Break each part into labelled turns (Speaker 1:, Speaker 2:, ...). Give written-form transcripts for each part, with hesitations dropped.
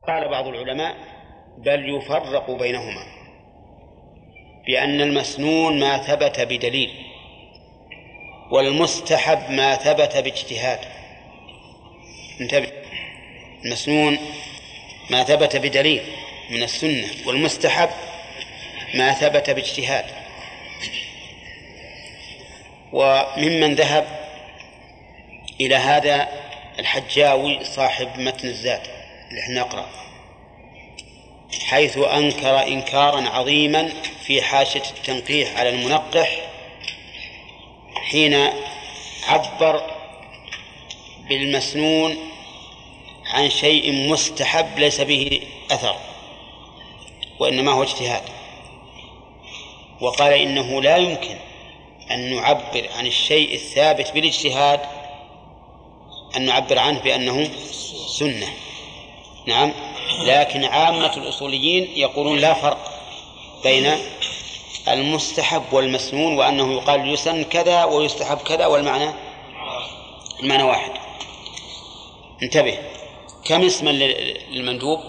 Speaker 1: قال بعض العلماء بل يفرق بينهما بأن المسنون ما ثبت بدليل والمستحب ما ثبت باجتهاد. انتبه، المسنون ما ثبت بدليل من السنة والمستحب ما ثبت باجتهاد. وممن ذهب إلى هذا الحجاوي صاحب متن الزاد اللي احنا نقرأ، حيث أنكر إنكارا عظيما في حاشية التنقيح على المنقح حين عبر بالمسنون عن شيء مستحب ليس به أثر وإنما هو اجتهاد، وقال إنه لا يمكن أن نعبر عن الشيء الثابت بالاجتهاد أن نعبر عنه بأنه سنة. نعم، لكن عامة الأصوليين يقولون لا فرق بين المستحب والمسنون، وأنه يقال يسن كذا ويستحب كذا والمعنى واحد. انتبه، كم اسما للمندوب؟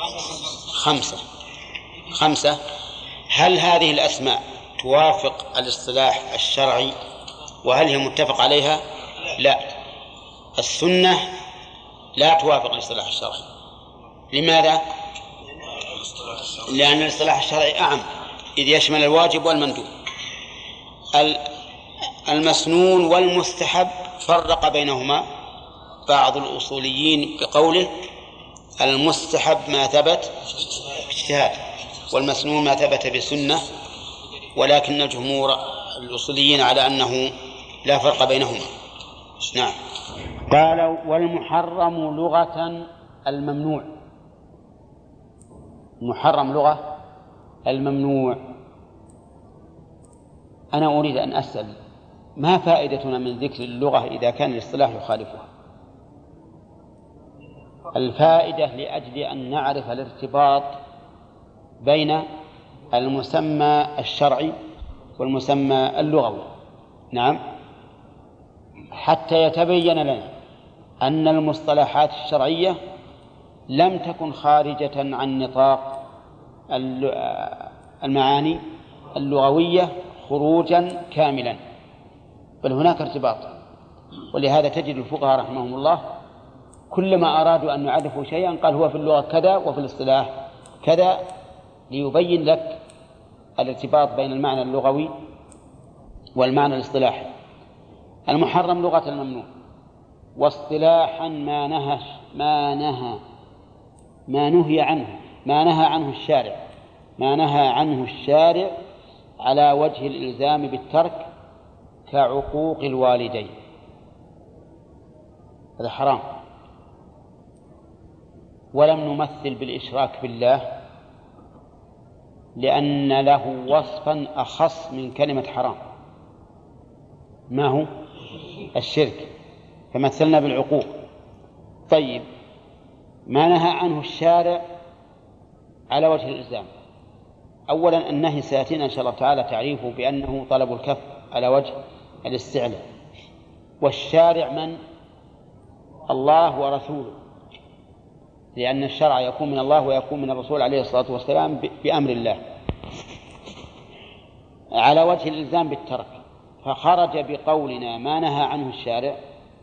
Speaker 1: 5. هل هذه الأسماء توافق الاصطلاح الشرعي وهل هي متفق عليها؟ لا، السنة لا توافق الاصطلاح الشرعي. لماذا؟ لأن الاصطلاح الشرعي أعم إذ يشمل الواجب والمندوب. المسنون والمستحب فرق بينهما بعض الأصوليين بقوله المستحب ما ثبت باجتهاد والمسنون ما ثبت بسنة، ولكن الجمهور الأصوليين على أنه لا فرق بينهما. نعم.
Speaker 2: قال والمحرم لغة الممنوع. محرم لغة الممنوع. أنا أريد أن أسأل ما فائدتنا من ذكر اللغة إذا كان الاصطلاح يخالفها؟ الفائدة لأجل أن نعرف الارتباط بين المسمى الشرعي والمسمى اللغوي. نعم، حتى يتبين لنا أن المصطلحات الشرعية لم تكن خارجة عن نطاق المعاني اللغوية خروجا كاملا، بل هناك ارتباط. ولهذا تجد الفقهاء رحمهم الله كلما أرادوا أن يعرفوا شيئا قال هو في اللغة كذا وفي الاصطلاح كذا، ليبين لك الارتباط بين المعنى اللغوي والمعنى الاصطلاحي. المحرم لغة الممنوع، واصطلاحا ما نهى عنه الشارع على وجه الإلزام بالترك كعقوق الوالدين، هذا حرام. ولم نمثل بالإشراك بالله لأن له وصفا أخص من كلمة حرام، ما هو الشرك، فمثلنا بالعقوق. طيب، ما نهى عنه الشارع على وجه الإلزام، أولا النهي سيأتينا إن شاء الله تعالى تعريفه بأنه طلب الكف على وجه الاستعلاء، والشارع من؟ الله ورسوله، لأن الشرع يكون من الله ويكون من الرسول عليه الصلاة والسلام بأمر الله، على وجه الإلزام بالترك. فخرج بقولنا ما نهى عنه الشارع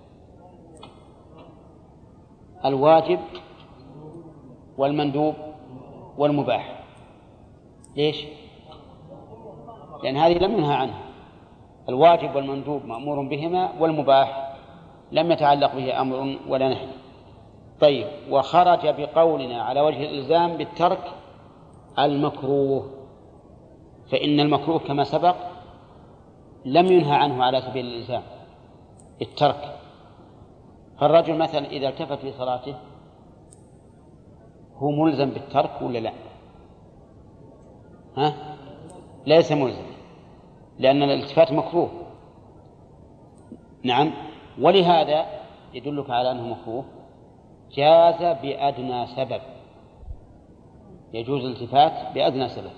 Speaker 2: الواجب والمندوب والمباح. ليش؟ لأن هذه لم ينهى عنها، الواجب والمندوب مأمور بهما، والمباح لم يتعلق به أمر ولا نهي. طيب، وخرج بقولنا على وجه الإلزام بالترك المكروه، فإن المكروه كما سبق لم ينهى عنه على سبيل الإلزام الترك. فالرجل مثلا إذا التفت في صلاته هو ملزم بالترك ولا لا؟ ليس ملزم، لأن الالتفات مكروه. نعم، ولهذا يدلك على أنه مكروه جاز بأدنى سبب، يجوز الالتفات بأدنى سبب،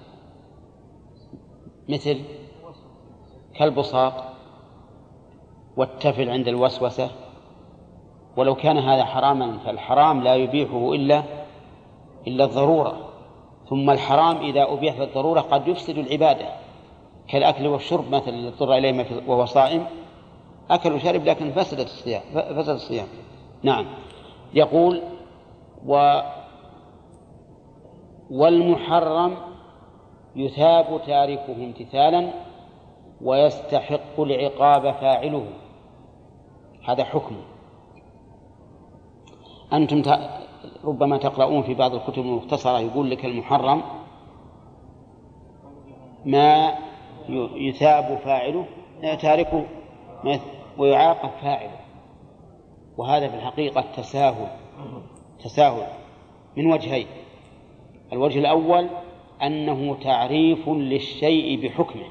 Speaker 2: مثل كالبصاق والتفل عند الوسوسة. ولو كان هذا حراما فالحرام لا يبيحه إلا الضرورة، ثم الحرام إذا أبيح الضرورة قد يفسد العبادة، كالأكل والشرب مثلا الذي اضطر إليه وهو صائم، أكل وشرب لكن فسد الصيام. نعم. يقول والمحرم يثاب تاركه امتثالا ويستحق العقاب فاعله. هذا حكم. أنتم ربما تقرؤون في بعض الكتب المختصرة يقول لك المحرم ما يثاب فاعله تاركه ويعاقب فاعله، وهذا في الحقيقة تساهل من وجهين. الوجه الأول أنه تعريف للشيء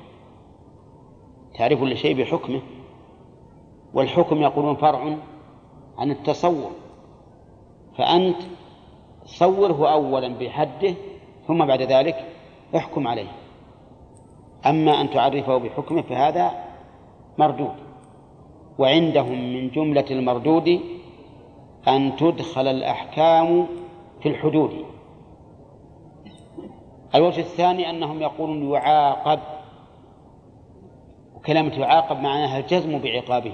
Speaker 2: بحكمه، والحكم يقولون فرع عن التصور، فأنت صوره أولا بحده ثم بعد ذلك احكم عليه. أما أن تعرفه بحكمه فهذا مردود، وعندهم من جملة المردود أن تدخل الأحكام في الحدود. الوجه الثاني أنهم يقولون يعاقب، وكلمة يعاقب معناها الجزم بعقابه،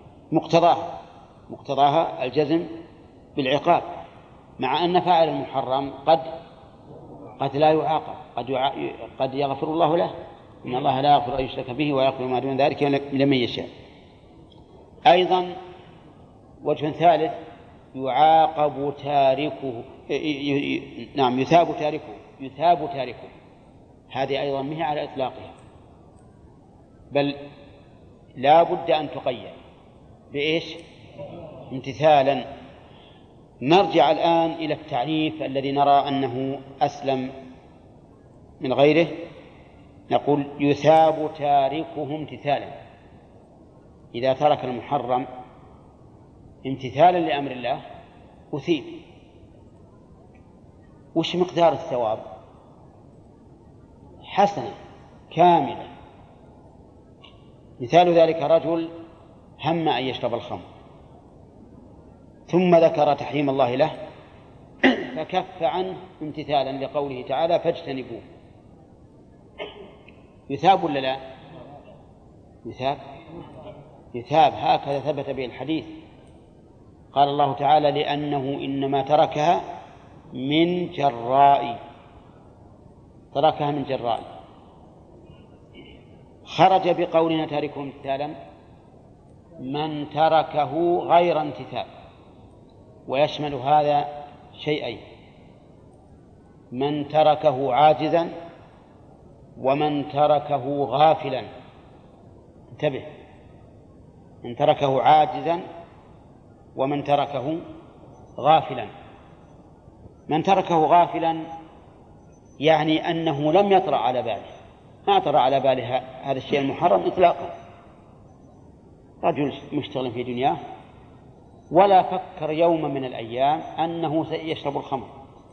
Speaker 2: مقتضاها الجزم بالعقاب، مع أن فاعل المحرم قد لا يعاقب، قد يغفر الله له، إن الله لا يغفر أن يشرك به ويغفر ما دون ذلك لمن يشاء. أيضا وجه ثالث يعاقب تاركه، نعم يثاب تاركه، هذه أيضا مهي على إطلاقها، بل لا بد أن تقيد بإيش؟ امتثالا. نرجع الآن إلى التعريف الذي نرى أنه أسلم من غيره. نقول يثاب تاركه امتثالا، إذا ترك المحرم امتثالا لأمر الله أثيب. وش مقدار الثواب؟ حسنة كاملة. مثال ذلك رجل هم أن يشرب الخمر ثم ذكر تحريم الله له فكف عنه امتثالا لقوله تعالى فاجتنبوه، يثاب ولا لا؟ يثاب. هكذا ثبت به الحديث، قال الله تعالى لأنه إنما تركها من جراء، خرج بقولنا تاركه امتثالا من تركه غير امتثال، ويشمل هذا شيئين: من تركه عاجزا ومن تركه غافلا. انتبه، من تركه عاجزا ومن تركه غافلا. من تركه غافلا يعني أنه لم يطرأ على باله، ما طرأ على باله هذا الشيء المحرم إطلاقا. رجل مشتغل في دنياه ولا فكر يوما من الأيام أنه سيشرب الخمر،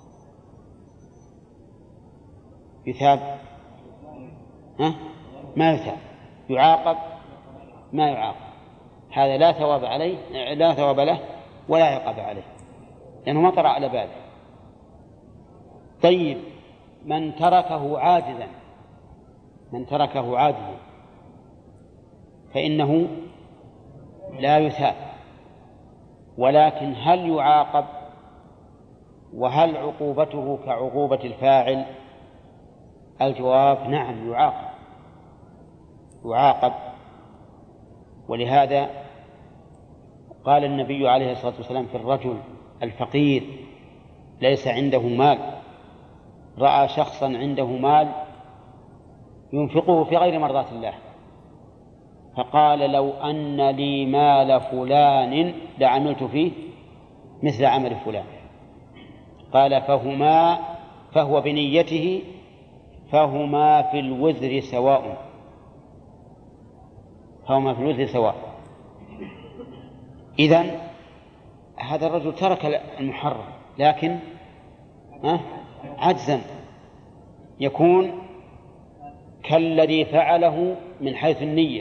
Speaker 2: يثاب؟ ما يثاب. يعاقب؟ ما يعاقب. هذا لا ثواب عليه، لا ثواب له ولا عقاب عليه، لأنه ما طرأ على باله. طيب من تركه عاجزا فإنه لا يثاب، ولكن هل يعاقب؟ وهل عقوبته كعقوبة الفاعل؟ الجواب نعم، يعاقب. ولهذا قال النبي عليه الصلاة والسلام في الرجل الفقير ليس عنده مال، رأى شخصا عنده مال ينفقه في غير مرضاة الله، فقال لو أن لي مال فلان لعملت فيه مثل عمل فلان. قال فهو بنيته فهما في الوزر سواء. إذن هذا الرجل ترك المحرم لكن عجزا، يكون كالذي فعله من حيث النية،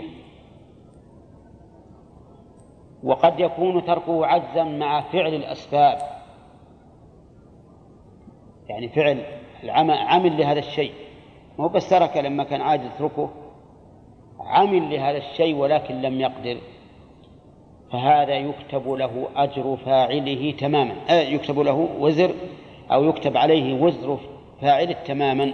Speaker 2: وقد يكون تركه عجزا مع فعل الأسباب، يعني فعل عمل لهذا الشيء، مو بس ترك لما كان عاجز اتركه، عمل لهذا الشيء ولكن لم يقدر، فهذا يكتب له أجر فاعله تماما، يكتب له وزر أو يكتب عليه وزر فاعله تماما،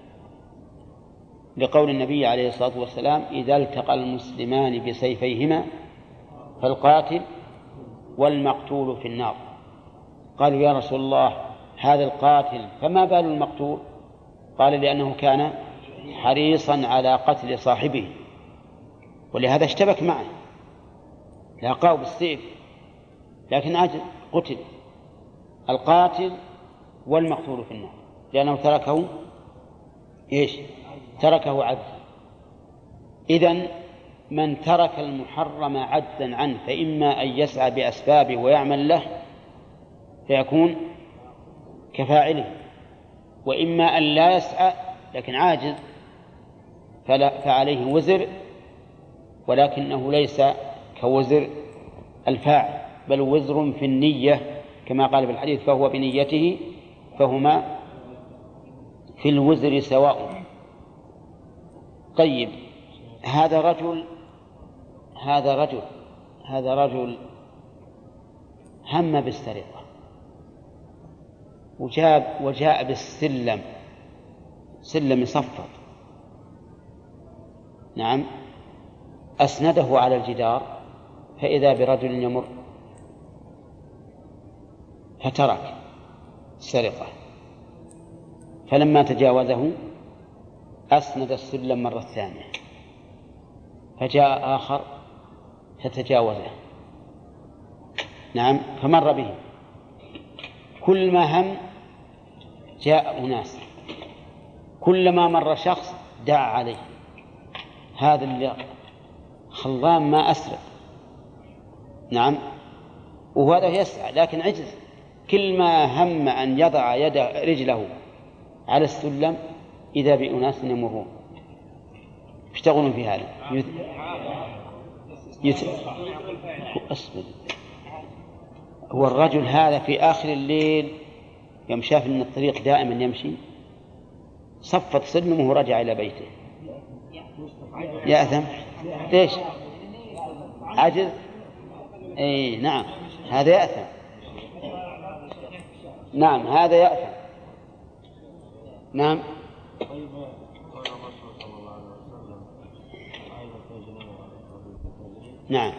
Speaker 2: لقول النبي عليه الصلاة والسلام: إذا التقى المسلمان بسيفيهما فالقاتل والمقتول في النار. قالوا: يا رسول الله، هذا القاتل فما بال المقتول؟ قال: لأنه كان حريصا على قتل صاحبه، ولهذا اشتبك معه، لاقاه بالسيف لكن قتل. القاتل والمقتول في النار، لأنه تركه تركه عجزا. إذن من ترك المحرم عجزا عنه فإما أن يسعى بأسبابه ويعمل له فيكون كفاعله، وإما أن لا يسعى لكن عاجز فعليه وزر، ولكنه ليس كوزر الفاعل، بل وزر في النية كما قال في الحديث: فهو بنيته فهما في الوزر سواء. طيب، هذا رجل هم بالسرقة وجاء بالسلم، سلم يصفط، نعم، أسنده على الجدار، فإذا برجل يمر فترك السرقة، فلما تجاوزه أسند السلم مرة ثانية، فجاء آخر فتجاوزه، نعم، فمر به. كل ما هم جاء أناس، كلما مر شخص دعا عليه: هذا اللي خلام ما أسرق، نعم، وهذا يسعى لكن عجز. كل ما هم أن يضع رجله على السلم إذا بأناس يمرون يشتغلون في هذا. هو الرجل هذا في آخر الليل يوم شاف أن الطريق دائما يمشي صفت سلمه ورجع إلى بيته. يأثم. ليش؟ عجز. أي نعم، هذا يأثم. نعم، هذا يأثم. نعم. نعم.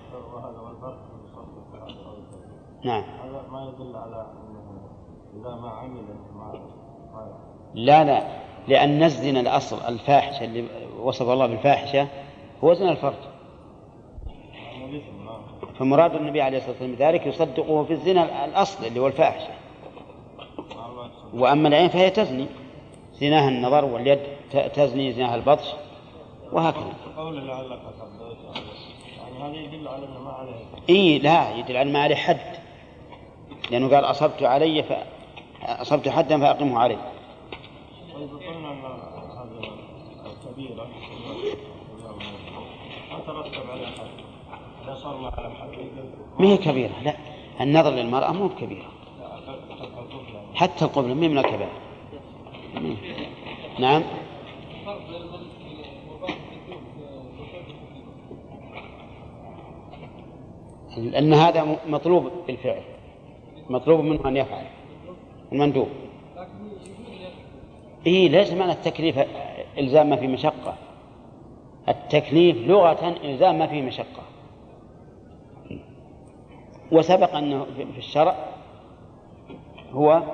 Speaker 2: نعم.
Speaker 3: هذا ما يدل على أنه إذا ما عمل
Speaker 2: لا، لأن الزنا الأصل الفاحشة اللي وصف الله بالفاحشة هو زنا الفرج، فمراد النبي عليه الصلاة والسلام ذلك يصدقه في الزنا الأصل اللي هو الفاحشة. وأما العين فهي تزني، زناها النظر، واليد تزني زناها البطش، وهكذا.
Speaker 3: هذا يدل على أنه ما
Speaker 2: عليه. لا يدل على ما عليه حد، لأنه قال: أصبت حدا فأقمه عليه.
Speaker 3: وإذا قلنا أن هذه الكبيرة ما ترتب على حد، لا صار ما على حد.
Speaker 2: ما هي كبيرة، لا، النظر للمرأة مو كبيرة، حتى القبلة من الكبائر. نعم. لأن هذا مطلوب بالفعل، مطلوب منه أن يفعل المندوب. ليس معنى التكليف إلزام ما في مشقة، التكليف لغة إلزام ما في مشقة. وسبق أنه في الشرع هو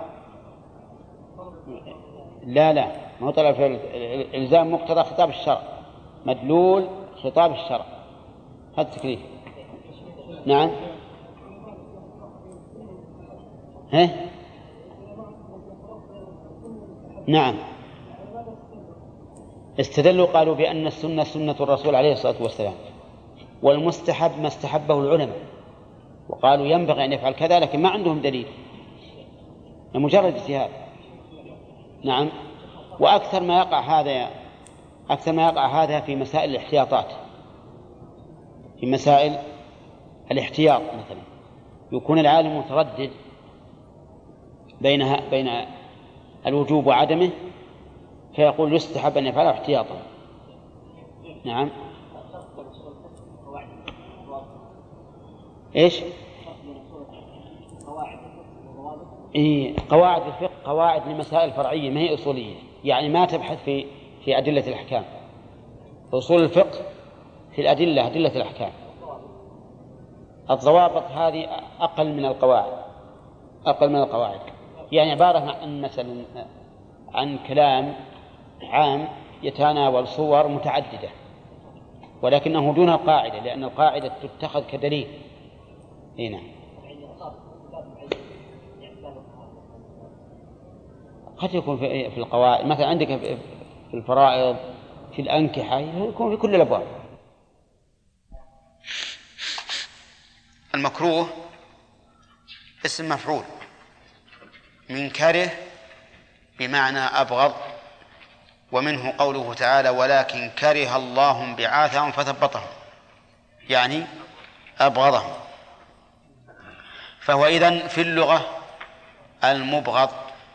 Speaker 2: لا ما هو طلب إلزام مقتضى خطاب الشرع، مدلول خطاب الشرع، هذا التكليف. نعم. نعم، استدلوا قالوا بأن السنة سنة الرسول عليه الصلاة والسلام، والمستحب ما استحبه العلماء، وقالوا ينبغي أن يفعل كذا، لكن ما عندهم دليل، مجرد اجتهاد. نعم. وأكثر ما يقع هذا في مسائل الاحتياطات، في مسائل الاحتياط مثلا يكون العالم متردد بين الوجوب وعدمه، فيقول يستحب أن يفعله احتياطا. نعم. إيش؟ قواعد الفقه قواعد لمسائل فرعية ما هي أصولية، يعني ما تبحث في أدلة الأحكام. أصول الفقه في الأدلة، أدلة الأحكام. الضوابط هذه أقل من القواعد، يعني عبارة عن مثلا عن كلام عام يتناول صور متعددة، ولكنه دون القاعدة، لأن القاعدة تتخذ كدليل. هنا قد يكون في القواعد، مثلا عندك في الفرائض، في الأنكحة، يكون في كل الأبواب.
Speaker 1: المكروه اسم مفعول من كره بمعنى أبغض، ومنه قوله تعالى ولكن كره الله بعاثهم فثبطهم، يعني أبغضهم. فهو إذن في اللغة المبغض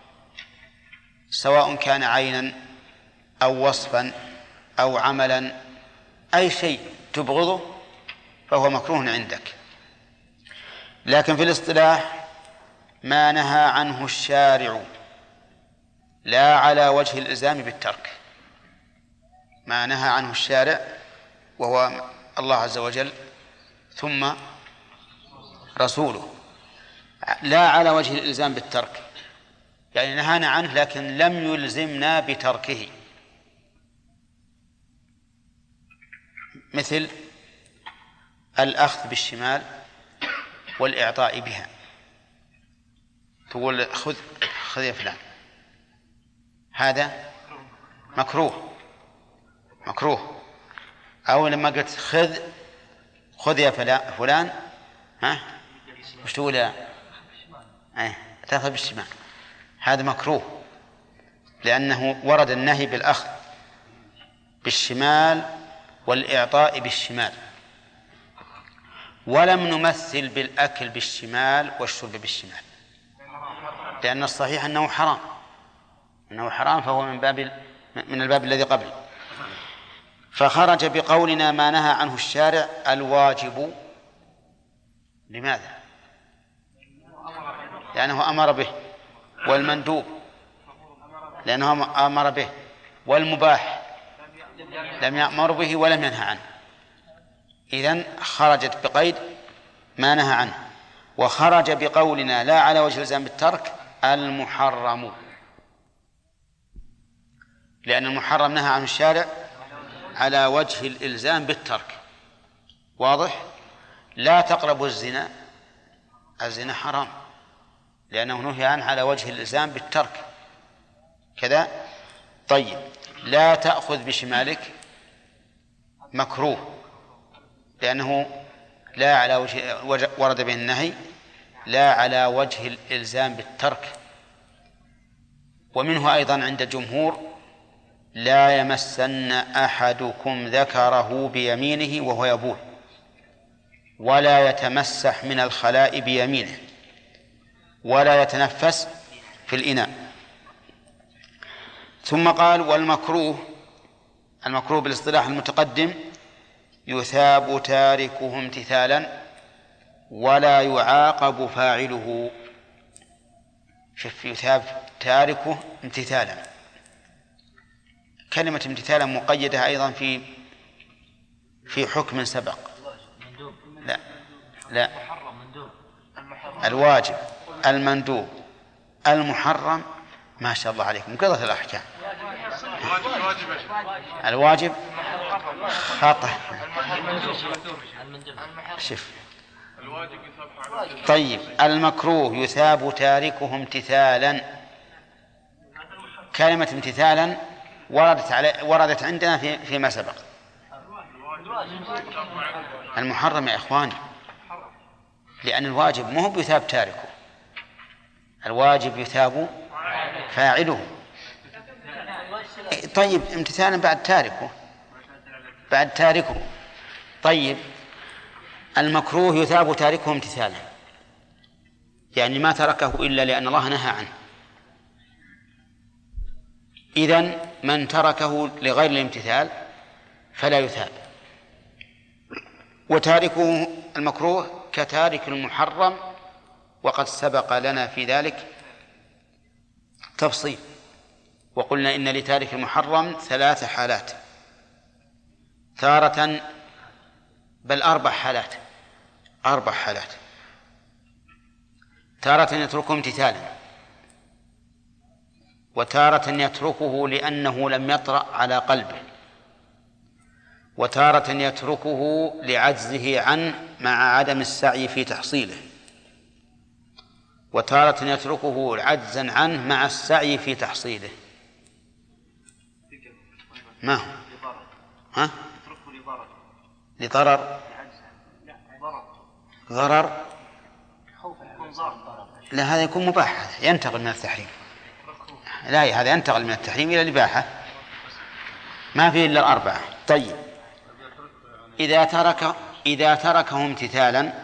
Speaker 1: سواء كان عينا أو وصفا أو عملا، أي شيء تبغضه فهو مكروه عندك. لكن في الاصطلاح ما نهى عنه الشارع لا على وجه الإلزام بالترك، ما نهى عنه الشارع وهو الله عز وجل ثم رسوله، لا على وجه الإلزام بالترك، يعني نهانا عنه لكن لم يلزمنا بتركه. مثل الأخذ بالشمال والإعطاء بها، تقول خذ يا فلان، هذا مكروه. أو لما قلت خذ يا فلان، وش تقول؟ تأخذ بالشمال، هذا مكروه، لأنه ورد النهي بالأخذ بالشمال والإعطاء بالشمال، ولم نمثل بالأكل بالشمال والشرب بالشمال، لأن الصحيح أنه حرام، فهو من الباب الذي قبل. فخرج بقولنا ما نهى عنه الشارع الواجب. لماذا؟ لأنه أمر به، والمندوب لأنه أمر به، والمباح لم يأمر به ولم ينهى عنه. إذن خرجت بقيد ما نهى عنه. وخرج بقولنا لا على وجه الإلزام بالترك المحرم، لأن المحرم نهى عنه الشارع على وجه الإلزام بالترك. واضح؟ لا تقربوا الزنا حرام، لأنه نهي عنه على وجه الإلزام بالترك كذا. طيب، لا تأخذ بشمالك مكروه، لأنه لا على ورد به النهي لا على وجه الإلزام بالترك. ومنه أيضا عند الجمهور لا يمسن أحدكم ذكره بيمينه وهو يبول، ولا يتمسح من الخلاء بيمينه، ولا يتنفس في الإناء. ثم قال والمكروه، المكروه بالاصطلاح المتقدم يثاب تاركه امتثالا ولا يعاقب فاعله. شوف، يثاب تاركه امتثالا، كلمة امتثالا مقيدة أيضا في حكم سبق. لا، الواجب، المندوب، المحرم. ما شاء الله عليكم قضت الأحكام. الواجب خطأ. شوف، طيب، المكروه يثاب تاركه امتثالا. كلمة امتثالا وردت عندنا فيما سبق. المحرم يا إخواني، لأن الواجب مو بيثاب تاركه، الواجب يثاب فاعله. طيب، امتثالا بعد تاركه. طيب، المكروه يثاب تاركه امتثالا، يعني ما تركه إلا لأن الله نهى عنه. إذن من تركه لغير الامتثال فلا يثاب. وتاركه المكروه كتارك المحرم، وقد سبق لنا في ذلك تفصيل، وقلنا إن لتارك المحرم 3 حالات، تارة بل 4 حالات، 4 حالات. تارة يتركه امتثالا، وتارة يتركه لأنه لم يطرأ على قلبه، وتارة يتركه لعجزه عنه مع عدم السعي في تحصيله، وتارة يتركه عجزا عنه مع السعي في تحصيله. ما هو؟ ها؟ لضرر، ضرر، لا هذا يكون مباح، هذا ينتقل من التحريم، لا هذا ينتقل من التحريم إلى الإباحة، ما فيه إلا 4. طيب إذا تركه امتثالا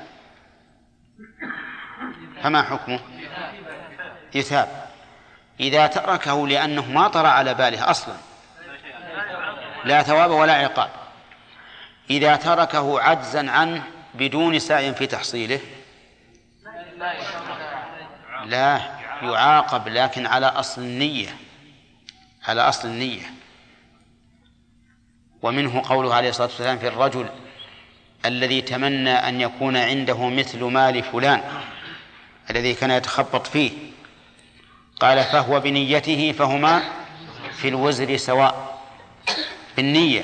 Speaker 1: فما حكمه؟ يثاب. إذا تركه لأنه ما طرأ على باله أصلا لا ثواب ولا عقاب. إذا تركه عجزا عنه بدون سعي في تحصيله لا يعاقب، لكن على أصل النية، على أصل النية. ومنه قوله عليه الصلاة والسلام في الرجل الذي تمنى أن يكون عنده مثل مال فلان الذي كان يتخبط فيه، قال فهو بنيته فهما في الوزر سواء، بالنية.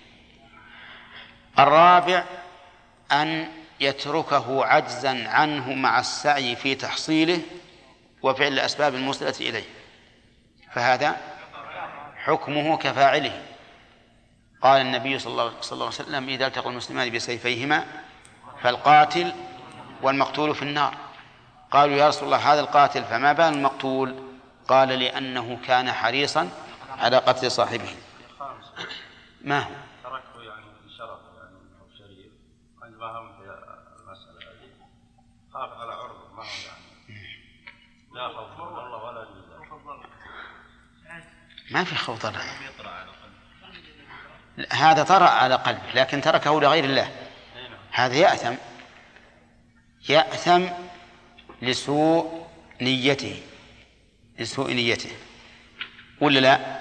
Speaker 1: الرابع أن يتركه عجزا عنه مع السعي في تحصيله وفعل الأسباب الموصلة إليه، فهذا حكمه كفاعله. قال النبي صلى الله عليه وسلم إذا التقى المسلمان بسيفيهما فالقاتل والمقتول في النار. قالوا يا رسول الله هذا القاتل فما بال المقتول؟ قال لأنه كان حريصا على قتل صاحبه. ما هو؟
Speaker 3: تركه يعني شرف يعني أو شريف، عندما هم في المسألة هذه خاف على عرضه، ما هو يعني لا خوف الله ولا جزاء،
Speaker 1: ما في خوف ضرر، هذا طرأ على قلبه لكن تركه لغير الله، هذا يأثم، يأثم لسوء نيته، لسوء نيته ولا لا؟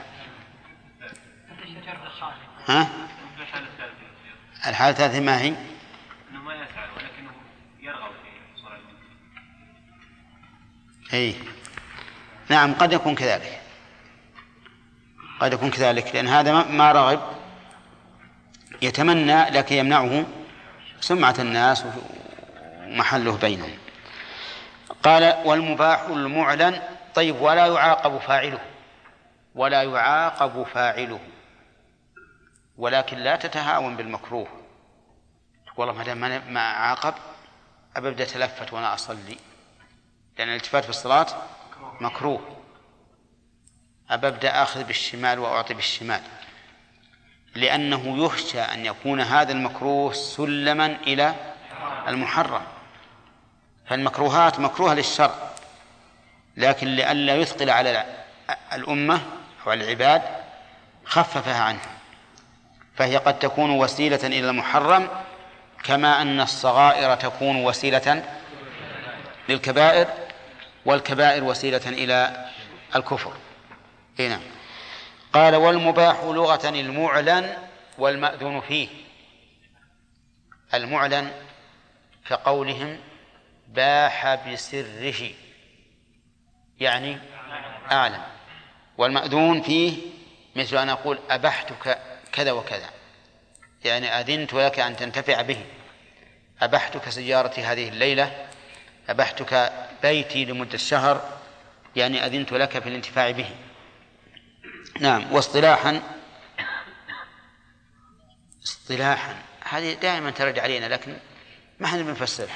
Speaker 1: ها؟ الحالة الثالثة ما هي؟
Speaker 4: إنه ما يفعل ولكنه يرغب في صلاة المنزل.
Speaker 1: أي نعم، قد يكون كذلك، قد يكون كذلك، لأن هذا ما رغب، يتمنى لكن يمنعه سمعة الناس ومحله بينهم. قال والمباح المعلن. طيب ولا يعاقب فاعله، ولا يعاقب فاعله، ولكن لا تتهاون بالمكروه. والله ما دام ما عاقب أبدأ أتلفت وأنا أصلي، لأن الالتفات في الصلاة مكروه، أبدأ أخذ بالشمال وأعطي بالشمال، لأنه يخشى أن يكون هذا المكروه سلما إلى المحرم. فالمكروهات مكروهة للشرع، لكن لئلا يثقل على الأمة أو العباد خففها عنه، فهي قد تكون وسيلة إلى المحرم، كما أن الصغائر تكون وسيلة للكبائر، والكبائر وسيلة إلى الكفر. هنا قال والمباح لغة المعلن والمأذون فيه. المعلن كقولهم باح بسره، يعني أعلم، والمأذون فيه مثل أن أقول أبحتك كذا وكذا، يعني أذنت لك أن تنتفع به، أبحتك سيارتي هذه الليلة، أبحتك بيتي لمدة شهر، يعني أذنت لك في الانتفاع به. نعم. واصطلاحا، اصطلاحا هذه دائما ترد علينا لكن ما احنا بنفسرها،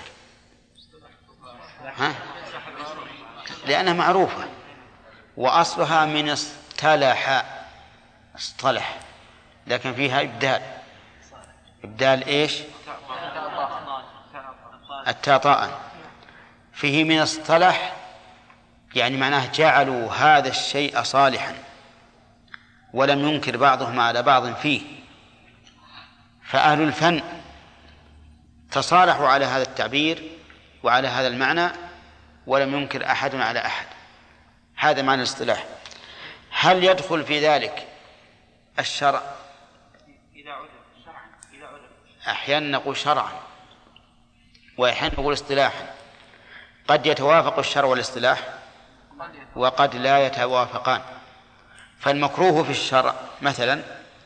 Speaker 1: ها؟ لأنها معروفة، وأصلها من اصطلح، اصطلح، لكن فيها إبدال. إبدال إيش؟ التاء، فيه من اصطلح، يعني معناه جعلوا هذا الشيء صالحا، ولم ينكر بعضهم على بعض فيه، فأهل الفن تصالحوا على هذا التعبير وعلى هذا المعنى ولم ينكر أحد على أحد. هذا معنى الاصطلاح. هل يدخل في ذلك الشرع؟ أحيانا نقول شرعا وأحيانا نقول اصطلاحا. قد يتوافق الشرع والاصطلاح وقد لا يتوافقان. فالمكروه في الشرع مثلا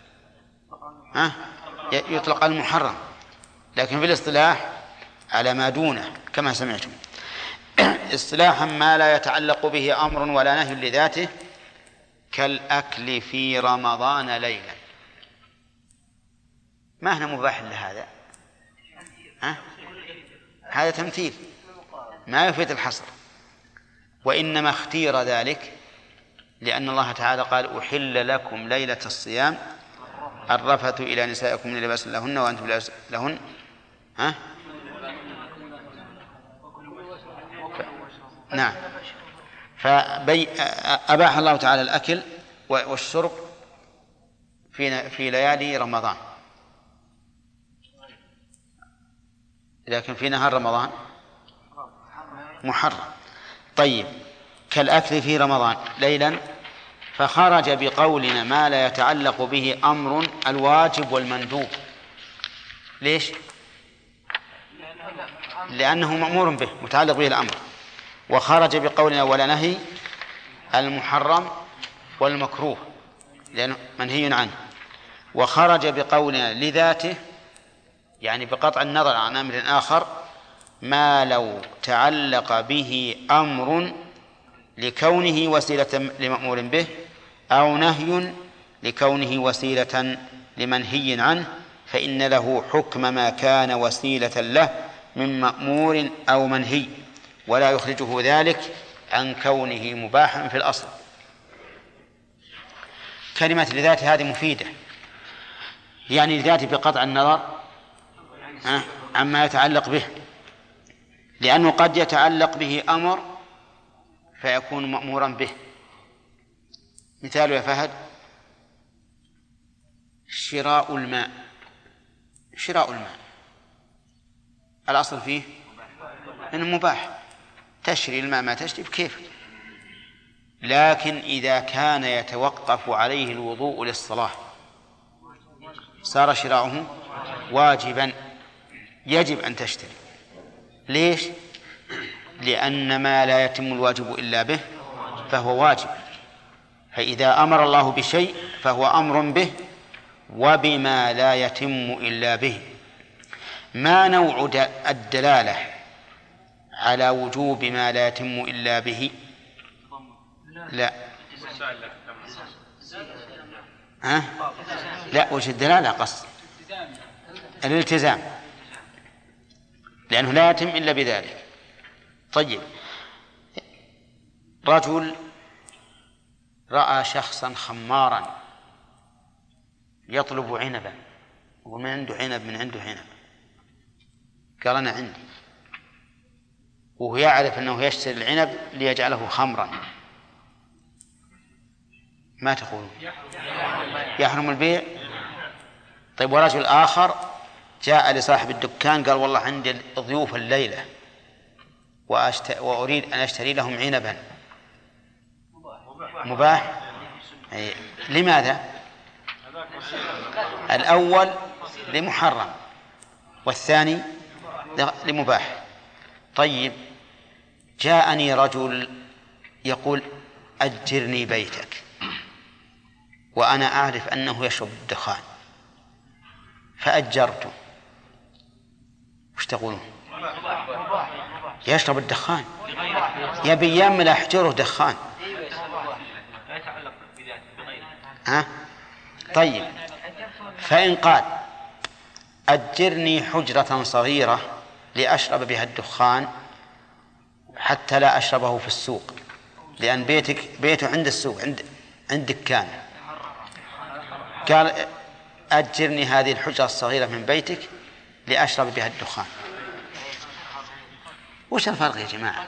Speaker 1: يطلق المحرم، لكن في الاصطلاح على ما دونه كما سمعتم. اصطلاحا ما لا يتعلق به أمر ولا نهي لذاته، كالأكل في رمضان ليلا. ما هنا مباح لهذا؟ هذا تمثيل ما يفيد الحصر، وإنما اختير ذلك لأن الله تعالى قال أحل لكم ليلة الصيام الرفث إلى نسائكم من لباس لهن وأنتم لباس لهن. نعم. فأباح الله تعالى الأكل والشرب في ليالي رمضان، لكن في نهار رمضان محرم. طيب، كالأكل في رمضان ليلا، فخرج بقولنا ما لا يتعلق به أمر الواجب والمندوب. ليش؟ لأنه مأمور به متعلق به الأمر. وخرج بقولنا ولا نهي المحرم والمكروه لأنه منهي عنه. وخرج بقولنا لذاته، يعني بقطع النظر عن أمر آخر، ما لو تعلق به أمر لكونه وسيلة لمأمور به أو نهي لكونه وسيلة لمنهي عنه، فإن له حكم ما كان وسيلة له من مأمور أو منهي، ولا يخرجه ذلك عن كونه مباحا في الأصل. كلمة لذات هذه مفيدة، يعني لذاته بقطع النظر عما يتعلق به، لأنه قد يتعلق به أمر فيكون مأمورا به. مثال يا فهد: شراء الماء. شراء الماء الأصل فيه إنه مباح، تشري الماء ما تشري بكيف. لكن إذا كان يتوقف عليه الوضوء للصلاة صار شراؤه واجبا، يجب أن تشتري. ليش؟ لأن ما لا يتم الواجب إلا به فهو واجب، فإذا أمر الله بشيء فهو أمر به وبما لا يتم إلا به. ما نوع الدلالة على وجوب ما لا يتم إلا به؟ لا لا، وجه الدلالة قصد الالتزام، لأنه لا يتم إلا بذلك. طيب، رجل رأى شخصا خمارا يطلب عنبا، ومن عنده عنب من عنده عنب، قال أنا عندي، وهو يعرف أنه يشتري العنب ليجعله خمرا، ما تقولون؟ يحرم البيع. طيب، ورجل آخر جاء لصاحب الدكان قال والله عندي ضيوف الليلة وأريد أن أشتري لهم عنبا، مباح. لماذا؟ الأول لمحرم والثاني لمباح. طيب، جاءني رجل يقول أجرني بيتك، وأنا أعرف أنه يشرب الدخان فأجرته، وش تقولون؟ يشرب الدخان، يبي يمل أحجره دخان. طيب، فإن قال أجرني حجرة صغيرة لأشرب بها الدخان حتى لا أشربه في السوق، لأن بيته عند السوق عند دكان، قال أجرني هذه الحجرة الصغيرة من بيتك لأشرب بها الدخان. وش الفرق يا جماعة؟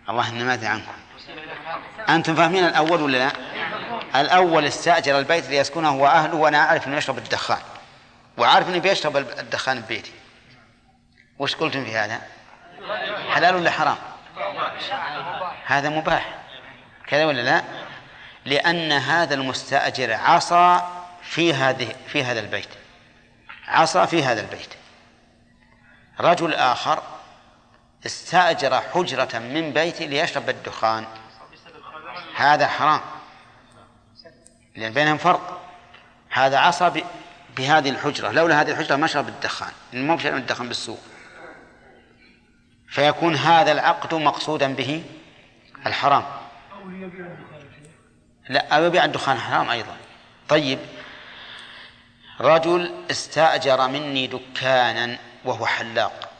Speaker 1: الله إني ما أدري عنكم. أنتم فاهمين الأول ولا لا؟ الأول استأجر البيت ليسكنه هو أهله، وأنا أعرف أنه يشرب الدخان وعارف أنه بيشرب الدخان ببيتي. وش قلتم في هذا؟ حلال ولا حرام؟ هذا مباح كذا ولا لا؟ لأن هذا المستأجر عصى في هذا البيت، عصى في هذا البيت. رجل آخر استأجر حجرة من بيته ليشرب الدخان، هذا حرام لأن بينهم فرق. هذا عصى بهذه الحجرة، لولا هذه الحجرة ما شرب الدخان، مو بشرب الدخان بالسوق، فيكون هذا العقد مقصودا به الحرام. لا، أو يبيع الدخان حرام أيضا. طيب، رجل استأجر مني دكانا وهو حلاق،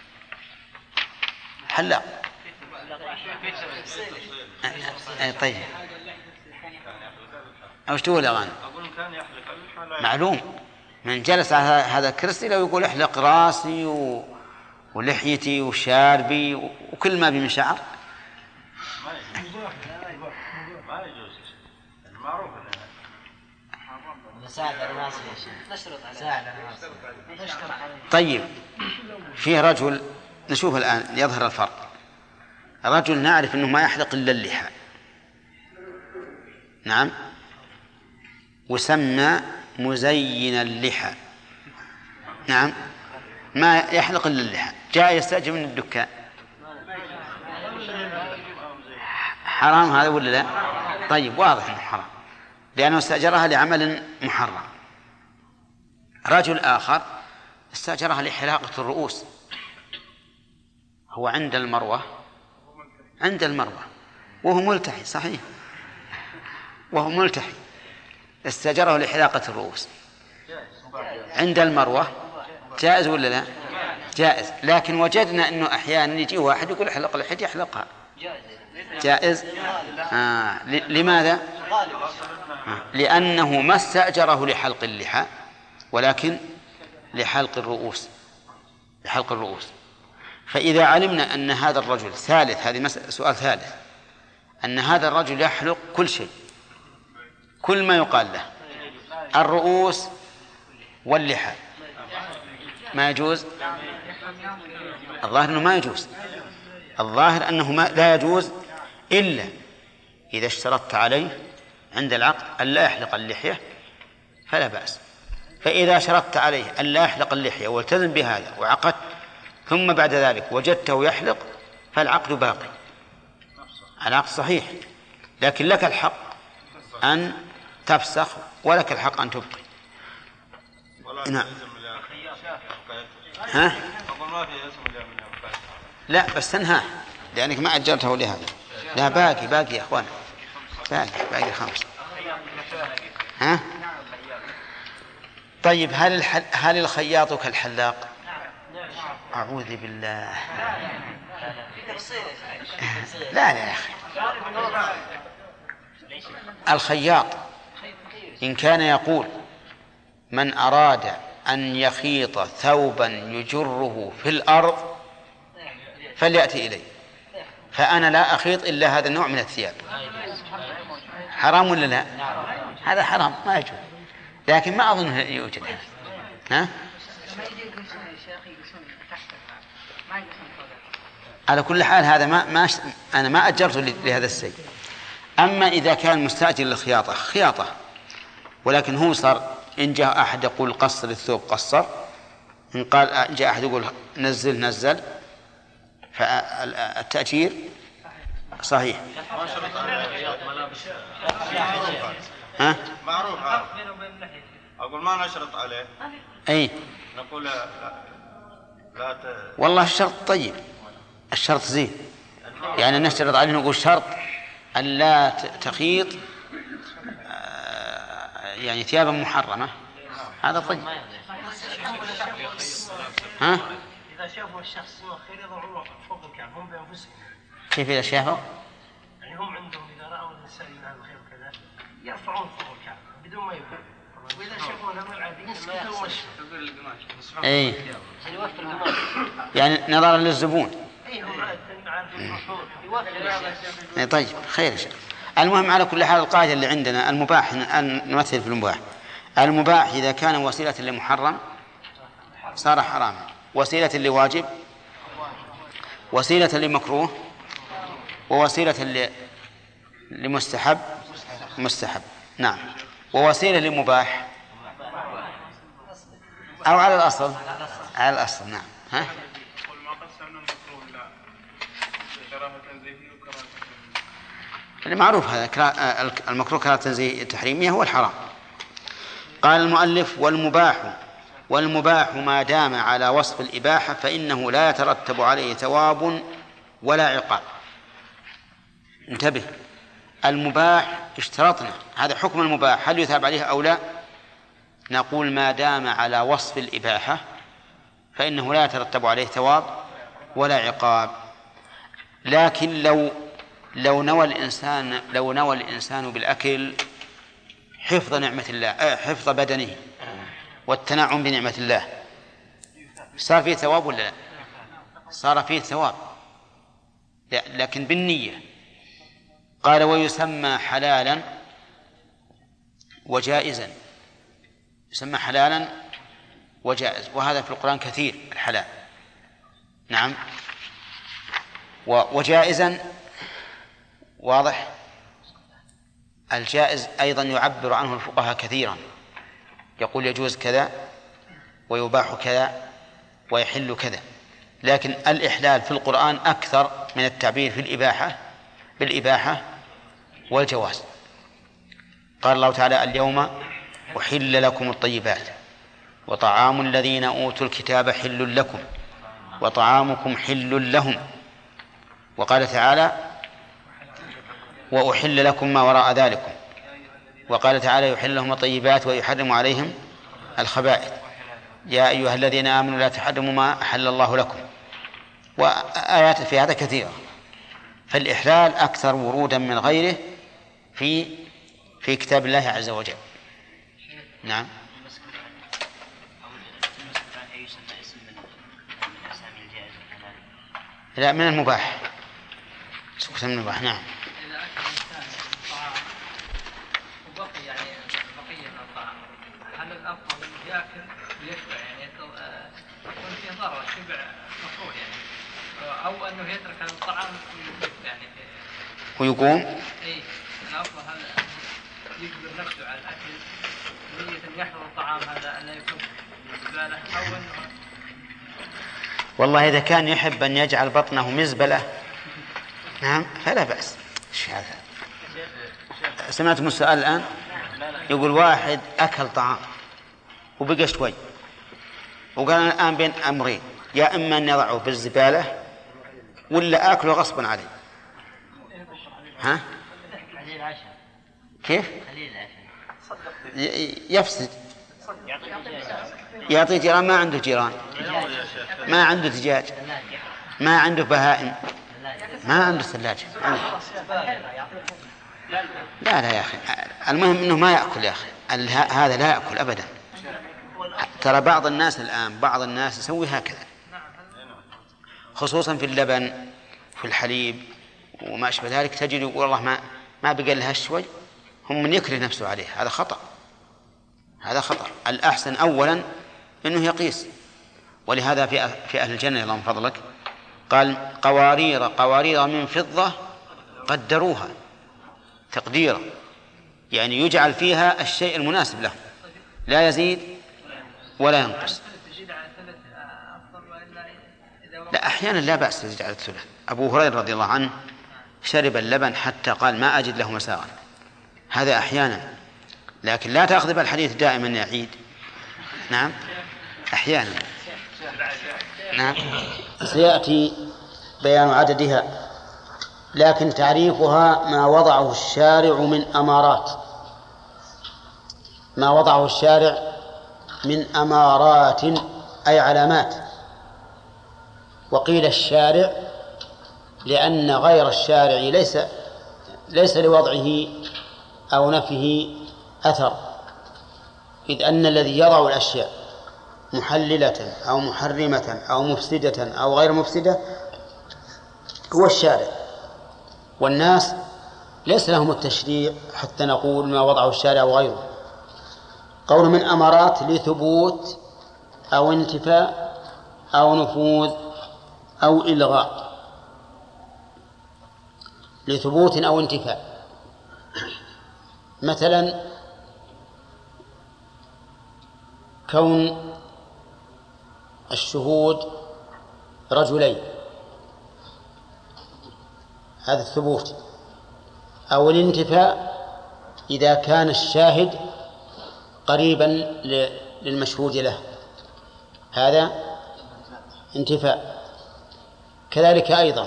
Speaker 1: طيب أو شو الأغاني؟ معلوم من جلس على هذا الكرسي لو يقول احلق راسي ولحيتي وشاربي وكل ما بي من شعر
Speaker 3: ما يجوز. المعروف
Speaker 1: طيب، فيه رجل نشوف الآن يظهر الفرق. رجل نعرف أنه ما يحلق إلا اللحى، نعم، وسمى مزين اللحى، نعم، ما يحلق إلا اللحى، جاء يستأجر من الدكان، حرام هذا ولا لا؟ طيب، واضح أنه حرام لأنه استأجرها لعمل محرم. رجل آخر استأجرها لحلاقة الرؤوس، هو عند المروة وهو ملتحي، صحيح، وهو ملتحي، استأجره لحلاقة الرؤوس عند المروة، جائز ولا لا؟ جائز. لكن وجدنا أنه أحيانا يجي واحد يقول احلق لحيتي، يحلقها، جائز. لماذا؟ لأنه ما استأجره لحلق اللحى ولكن لحلق الرؤوس. فإذا علمنا أن هذا الرجل ثالث، هذه سؤال ثالث، أن هذا الرجل يحلق كل شيء، كل ما يقال له، الرؤوس واللحى، ما يجوز. الظاهر أنه ما يجوز، الظاهر أنه لا يجوز إلا إذا اشترطت عليه عند العقد أن لا يحلق اللحية فلا بأس. فإذا شرطت عليه أن لا يحلق اللحية والتزم بهذا وعقدت، ثم بعد ذلك وجدته يحلق، فالعقد باقي، العقد صحيح، لكن لك الحق أن تفسخ ولك الحق أن تبقي. نعم. ها؟ لا بس تنهاه لأنك ما أجرته لهذا. لا، باقي يا أخوان، باقي 5. ها؟ طيب، هل الخياط كالحلاق؟ أعوذ بالله. لا يا أخي، الخياط إن كان يقول من أراد أن يخيط ثوبا يجره في الأرض فليأتي إلي، فأنا لا أخيط إلا هذا النوع من الثياب، حرام ولا لا؟ هذا حرام، ما يجوز، لكن ما أظن يوجد هذا. ها؟ على كل حال هذا أنا ما أجرته لهذا الشيء. أما إذا كان مستأجر للخياطة خياطة، ولكن هو صار إن جاء أحد يقول قصر الثوب قصر، إن قال جاء أحد يقول نزل، فالتأجير صحيح. ها؟
Speaker 3: معروف هذا. أقول ما نشرط عليه.
Speaker 1: أي.
Speaker 3: نقول لا
Speaker 1: والله الشرط طيب، الشرط زين، يعني نشترط عليه نقول شرط أن لا تخيط يعني ثيابا محرمة، هذا طيب. ها؟
Speaker 5: إذا شافوا الشخص خير يضعونه فوق الكعب هم بأنفسهم.
Speaker 1: كيف إذا شافوا؟
Speaker 5: يعني هم عندهم إذا رأوا الإنسان من هذا الخير وكذا يرفعون فوق الكعب بدون ما يفعل، وإذا شافوا الأمر العادي يسكتوا ومشوا.
Speaker 1: أي. يعني نظرا للزبون. طيب خير إن شاء الله. المهم على كل حال القاعدة اللي عندنا المباح نمثل في المباح. المباح إذا كان وسيلة لمحرم صار حراما، وسيلة لواجب، وسيلة لمكروه، ووسيلة لمستحب مستحب. نعم. ووسيلة لمباح أو على الأصل، على الأصل. نعم. ها؟ المعروف هذا المكروه كراهة تنزيه تحريمية هو الحرام. قال المؤلف والمباح ما دام على وصف الإباحة فإنه لا يترتب عليه ثواب ولا عقاب. انتبه، المباح اشترطنا، هذا حكم المباح، هل يثاب عليه أو لا؟ نقول ما دام على وصف الإباحة فإنه لا يترتب عليه ثواب ولا عقاب. لكن لو نوى الإنسان بالأكل حفظ نعمة الله، حفظ بدنه والتنعم بنعمة الله، صار فيه ثواب ولا لا؟ صار فيه ثواب، لكن بالنية. قال ويسمى حلالا وجائزا، يسمى حلالا وجائز، وهذا في القرآن كثير الحلال. نعم. وجائزا واضح. الجائز أيضا يعبر عنه الفقهاء كثيرا، يقول يجوز كذا ويباح كذا ويحل كذا، لكن الإحلال في القرآن أكثر من التعبير في بالإباحة والجواز. قال الله تعالى اليوم أحل لكم الطيبات وطعام الذين أوتوا الكتاب حل لكم وطعامكم حل لهم. وقال تعالى وأحل لكم ما وراء ذلكم. وقال تعالى يحل لهم الطيبات ويحرم عليهم الخبائث. يا أيها الذين آمنوا لا تحرموا ما أحل الله لكم. وآيات في هذا كثيرة. فالإحلال أكثر ورودا من غيره في كتاب الله عز وجل. نعم. لا، من المباح. سكت من المباح. نعم.
Speaker 6: هل الأفضل يأكل ويشبع يعني يكون فيه ضرر شبع مكروه يعني، أو أنه يترك الطعام يعني
Speaker 1: ويقوم؟
Speaker 6: إيه، الأفضل هل يجبر نفسه على الأكل نية أن يحضر الطعام هذا أن لا يكون زبالة، أو أنه
Speaker 1: والله إذا كان يحب أن يجعل بطنه مزبلة نعم فلا بأس. سمعتم السؤال الآن؟ يقول واحد أكل طعام وبقى شوي وقال أنا الآن بين أمرين، يا إما أن يضعه بالزبالة ولا أكله غصبا عليه. ها؟ كيف؟ يفسد. يعطي جيران، ما عنده جيران، ما عنده دجاج، ما عنده بهائم، ما عنده ثلاجة. لا يا أخي، المهم أنه ما يأكل يا أخي، هذا لا يأكل أبدا. ترى بعض الناس الآن بعض الناس يسوي هكذا، خصوصا في اللبن في الحليب وما أشبه ذلك، تجد يقول والله ما بقى لها شوي، هم من يكره نفسه عليه. هذا خطأ، هذا خطأ. الأحسن أولا أنه يقيس. ولهذا في أهل الجنة اللهم فضلك قال قوارير من فضة قدروها تقديرا، يعني يجعل فيها الشيء المناسب له، لا يزيد ولا ينقص. لا، أحيانا لا بأس يزيد على الثلث. أبو هريرة رضي الله عنه شرب اللبن حتى قال ما أجد له مساغا، هذا أحيانا، لكن لا تأخذ بالحديث دائما يا عيد. نعم، أحيانا. نعم. سيأتي بيان عددها، لكن تعريفها ما وضعه الشارع من أمارات، ما وضعه الشارع من أمارات أي علامات. وقيل الشارع لأن غير الشارع ليس لوضعه أو نفيه أثر، إذ أن الذي يضع الأشياء محللة أو محرمة أو مفسدة أو غير مفسدة
Speaker 2: هو الشارع، والناس ليس لهم التشريع حتى نقول ما وضعه الشارع وغيره. قول من أمارات لثبوت أو انتفاء أو نفوذ أو إلغاء. لثبوت أو انتفاء، مثلا كون الشهود رجلين، هذا الثبوت. أو الانتفاء إذا كان الشاهد قريبا للمشهود له، هذا انتفاء. كذلك أيضا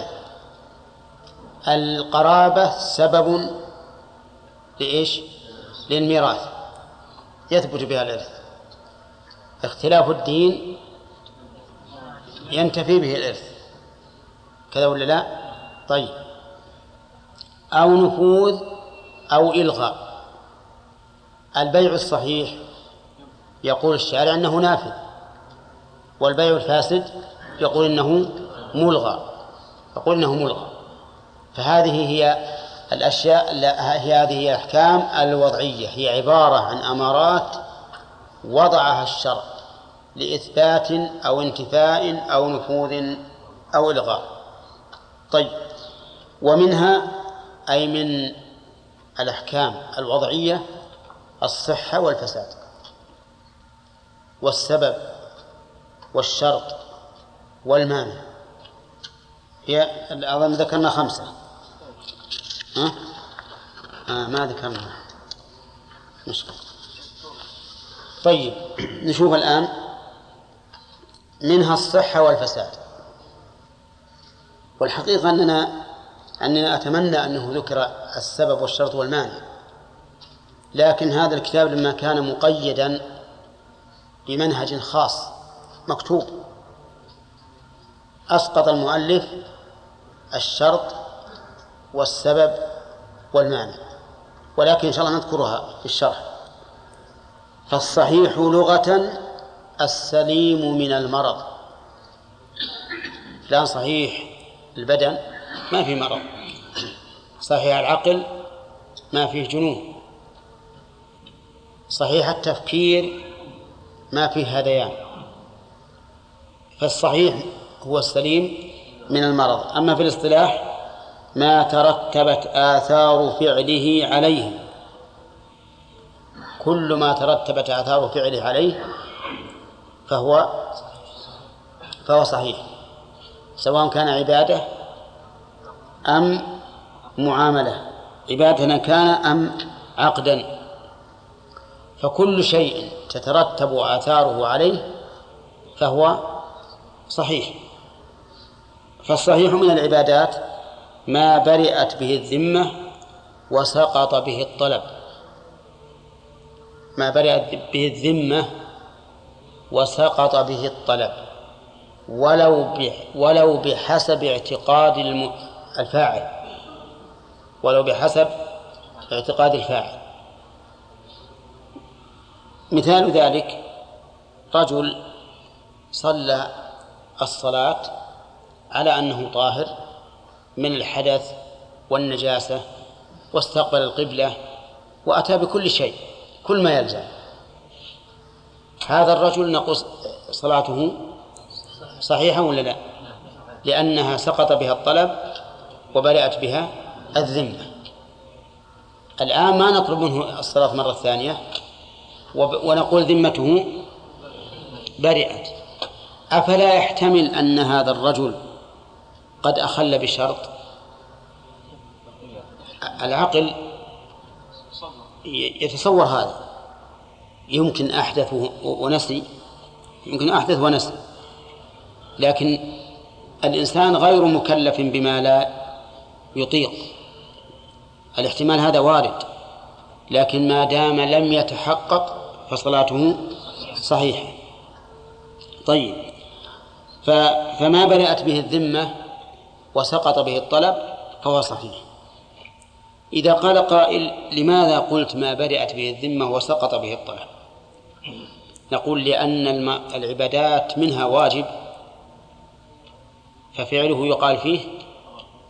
Speaker 2: القرابة سبب لإيش؟ للميراث، يثبت بها الإرث. اختلاف الدين ينتفي به الإرث، كذا ولا لا؟ طيب. أو نفوذ أو إلغاء. البيع الصحيح يقول الشارع أنه نافذ، والبيع الفاسد يقول إنه ملغى، يقول إنه ملغى. فهذه هي الأشياء، هذه هي الأحكام الوضعية، هي عبارة عن أمارات وضعها الشرع لإثبات أو انتفاء أو نفوذ أو إلغاء. طيب، ومنها أي من الأحكام الوضعية الصحة والفساد والسبب والشرط والمانع. هي أظن ذكرنا 5. ما ذكرنا مشكلة. طيب، نشوف الآن منها الصحة والفساد. والحقيقة أننا أتمنى أنه ذكر السبب والشرط والمانع، لكن هذا الكتاب لما كان مقيدا بمنهج خاص مكتوب أسقط المؤلف الشرط والسبب والمانع، ولكن إن شاء الله نذكرها في الشرح. فالصحيح لغة السليم من المرض. فلان صحيح البدن ما في مرض، صحيح العقل ما فيه جنون، صحيح التفكير ما فيه هذيان. فالصحيح هو السليم من المرض. أما في الاصطلاح ما ترتبت آثار فعله عليه، كل ما ترتبت آثار فعله عليه فهو صحيح، سواء كان عبادة أم معاملة، عبادة كان أم عقدا. فكل شيء تترتب آثاره عليه فهو صحيح. فالصحيح من العبادات ما برئت به الذمة وسقط به الطلب. ما برئت به الذمة وسقط به الطلب، ولو بحسب اعتقاد الفاعل، ولو بحسب اعتقاد الفاعل. مثال ذلك رجل صلى الصلاة على أنه طاهر من الحدث والنجاسة واستقبل القبلة وأتى بكل شيء، كل ما يلزم. هذا الرجل نقول صلاته صحيحة ولا لا؟ لأنها سقط بها الطلب وبرئت بها الذمة. الآن ما نطلب منه الصلاة مرة ثانية ونقول ذمته برئت. أفلا يحتمل أن هذا الرجل قد أخل بشرط؟ العقل يتصور هذا، يمكن أحدث ونسي، يمكن أحدث ونسي، لكن الإنسان غير مكلف بما لا يطيق. الاحتمال هذا وارد، لكن ما دام لم يتحقق فصلاته صحيحة. طيب، فما برئت به الذمة وسقط به الطلب فهو صحيح. إذا قال قائل لماذا قلت ما برئت به الذمة وسقط به الطلب؟ نقول لأن العبادات منها واجب ففعله يقال فيه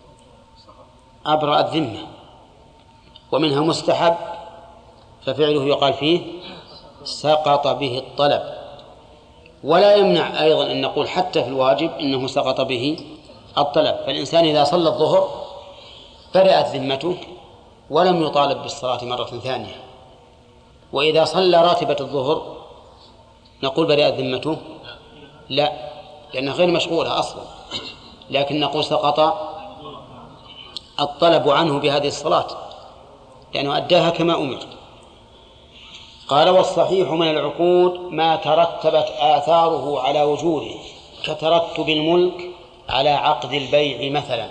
Speaker 2: أبرأ الذمة، ومنها مستحب ففعله يقال فيه سقط به الطلب. ولا يمنع أيضا أن نقول حتى في الواجب إنه سقط به الطلب. فالإنسان إذا صلى الظهر برئت ذمته ولم يطالب بالصلاة مرة ثانية، وإذا صلى راتبة الظهر نقول برئت ذمته؟ لا، لأنها غير مشغولة أصلا، لكن نقول سقط الطلب عنه بهذه الصلاة لأنه أداها كما أمر. قال: والصحيح من العقود ما ترتبت آثاره على وجوده كترتب الملك على عقد البيع مثلا.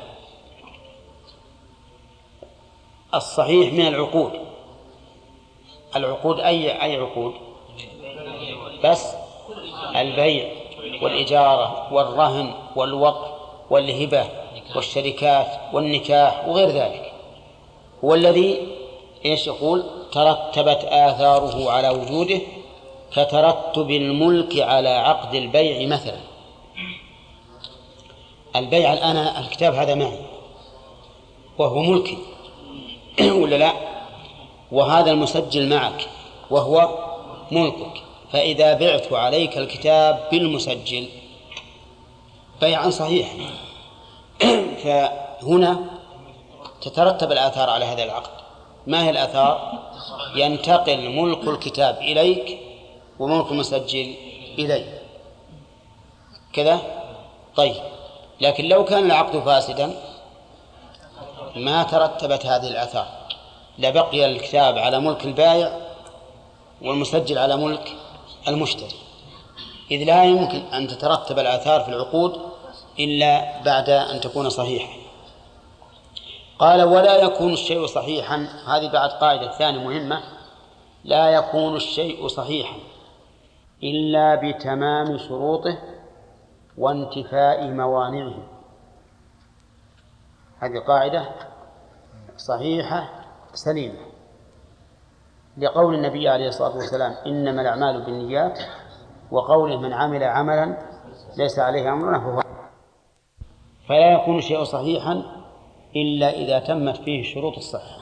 Speaker 2: الصحيح من العقود، العقود أي عقود؟ بس البيع والإجارة والرهن والوقف والهبة والشركات والنكاح وغير ذلك، هو الذي يقول ترتبت آثاره على وجوده كترتب الملك على عقد البيع مثلا. البيع الآن الكتاب هذا معي وهو ملكي ولا لا؟ وهذا المسجل معك وهو ملكك، فإذا بعت عليك الكتاب بالمسجل بيعا صحيحا فهنا تترتب الآثار على هذا العقد. ما هي الآثار؟ ينتقل ملك الكتاب إليك وملك المسجل إليه كذا. طيب، لكن لو كان العقد فاسدا ما ترتبت هذه الآثار، لبقي الكتاب على ملك البائع والمسجل على ملك المشتري، إذ لا يمكن أن تترتب الآثار في العقود إلا بعد أن تكون صحيحة. قال: ولا يكون الشيء صحيحا، هذه بعد قاعدة ثانية مهمة، لا يكون الشيء صحيحا إلا بتمام شروطه وانتفاء موانعه. هذه قاعدة صحيحة سليمة، لقول النبي عليه الصلاة والسلام: إنما الأعمال بالنيات، وقوله: من عمل عملا ليس عليه أمرنا فهو. فلا يكون الشيء صحيحا إلا إذا تمت فيه شروط الصحة.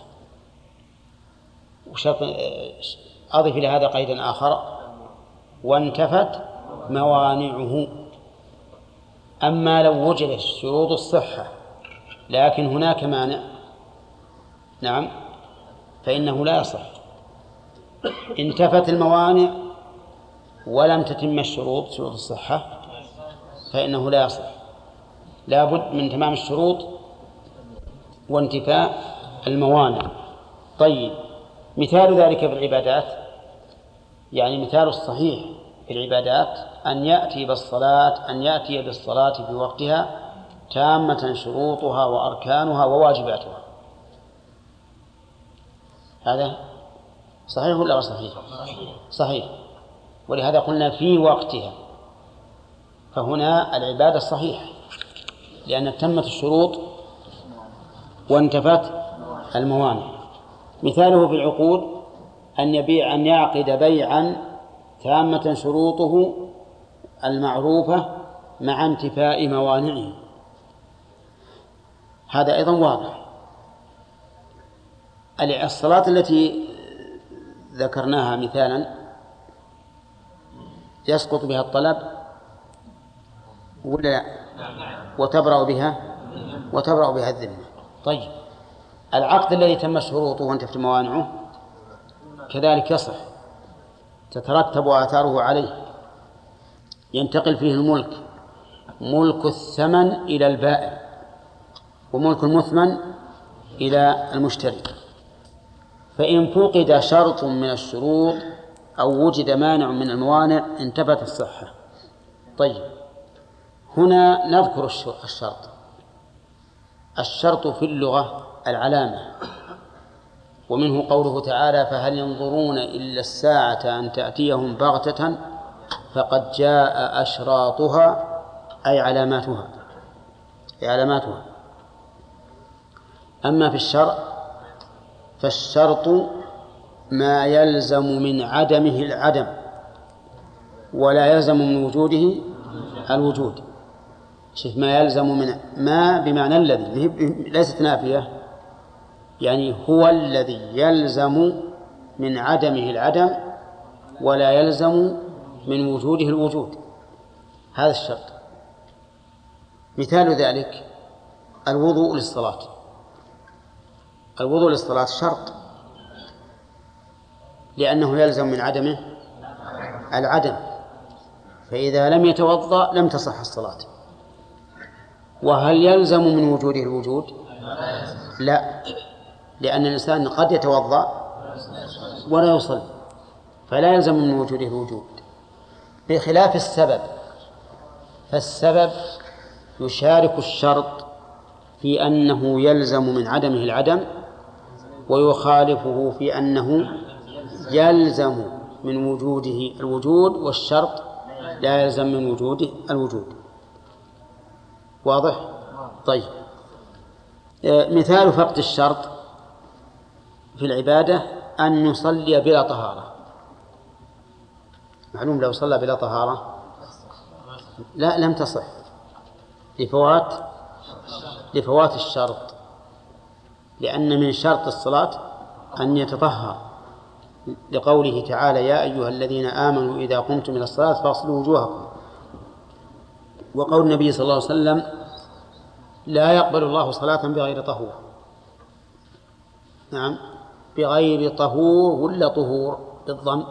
Speaker 2: أضف إلى هذا قيدا آخر: وانتفت موانعه. أما لو وجدت شروط الصحة لكن هناك مانع، نعم، فإنه لا يصح. انتفت الموانع ولم تتم الشروط، شروط الصحة، فإنه لا يصح. لا بد من تمام الشروط وانتفاء الموانع. طيب، مثال ذلك في العبادات، يعني مثال الصحيح في العبادات أن يأتي بالصلاة في وقتها تامة شروطها وأركانها وواجباتها. هذا صحيح ولا غير صحيح؟ صحيح، ولهذا قلنا في وقتها، فهنا العبادة صحيحة لأن تمت الشروط وانتفت الموانع. مثاله في العقود أن يعقد بيعا تامة شروطه المعروفة مع انتفاء موانعه، هذا أيضا واضح. الصلاة التي ذكرناها مثالا يسقط بها الطلب ولا لا؟ وتبرأ بها الذمة. طيب، العقد الذي تم شروطه وانتفت موانعه كذلك يصح، تترتب آثاره عليه، ينتقل فيه الملك، ملك الثمن إلى البائع وملك المثمن إلى المشتري. فإن فقد شرط من الشروط أو وجد مانع من الموانع انتفت الصحة. طيب، هنا نذكر الشرط في اللغة العلامة، ومنه قوله تعالى: فهل ينظرون إلا الساعة أن تأتيهم بغتة فقد جاء أشراطها، أي علاماتها. أما في الشرع فالشرط ما يلزم من عدمه العدم ولا يلزم من وجوده الوجود. شوف، ما يلزم من ما بمعنى الذي، ليست نافية يعني هو الذي يلزم من عدمه العدم ولا يلزم من وجوده الوجود، هذا الشرط. مثال ذلك الوضوء للصلاة. الوضوء للصلاة شرط، لأنه يلزم من عدمه العدم، فإذا لم يتوضأ لم تصح الصلاة. وهل يلزم من وجوده الوجود؟ لا، لأن الإنسان قد يتوضأ ولا يصلي، فلا يلزم من وجوده الوجود، بخلاف السبب. فالسبب يشارك الشرط في أنه يلزم من عدمه العدم، ويخالفه في أنه يلزم من وجوده الوجود، والشرط لا يلزم من وجوده الوجود. واضح؟ طيب، مثال فقد الشرط في العبادة أن نصلي بلا طهارة. معلوم لو صلى بلا طهارة لا لم تصح، لفوات الشرط، لأن من شرط الصلاة أن يتطهر، لقوله تعالى: يا أيها الذين آمنوا إذا قمتم إلى الصلاة فاغسلوا وجوهكم. وقول النبي صلى الله عليه وسلم: لا يقبل الله صلاة بغير طهور. نعم، بغير طهور ولا طهور بالضم؟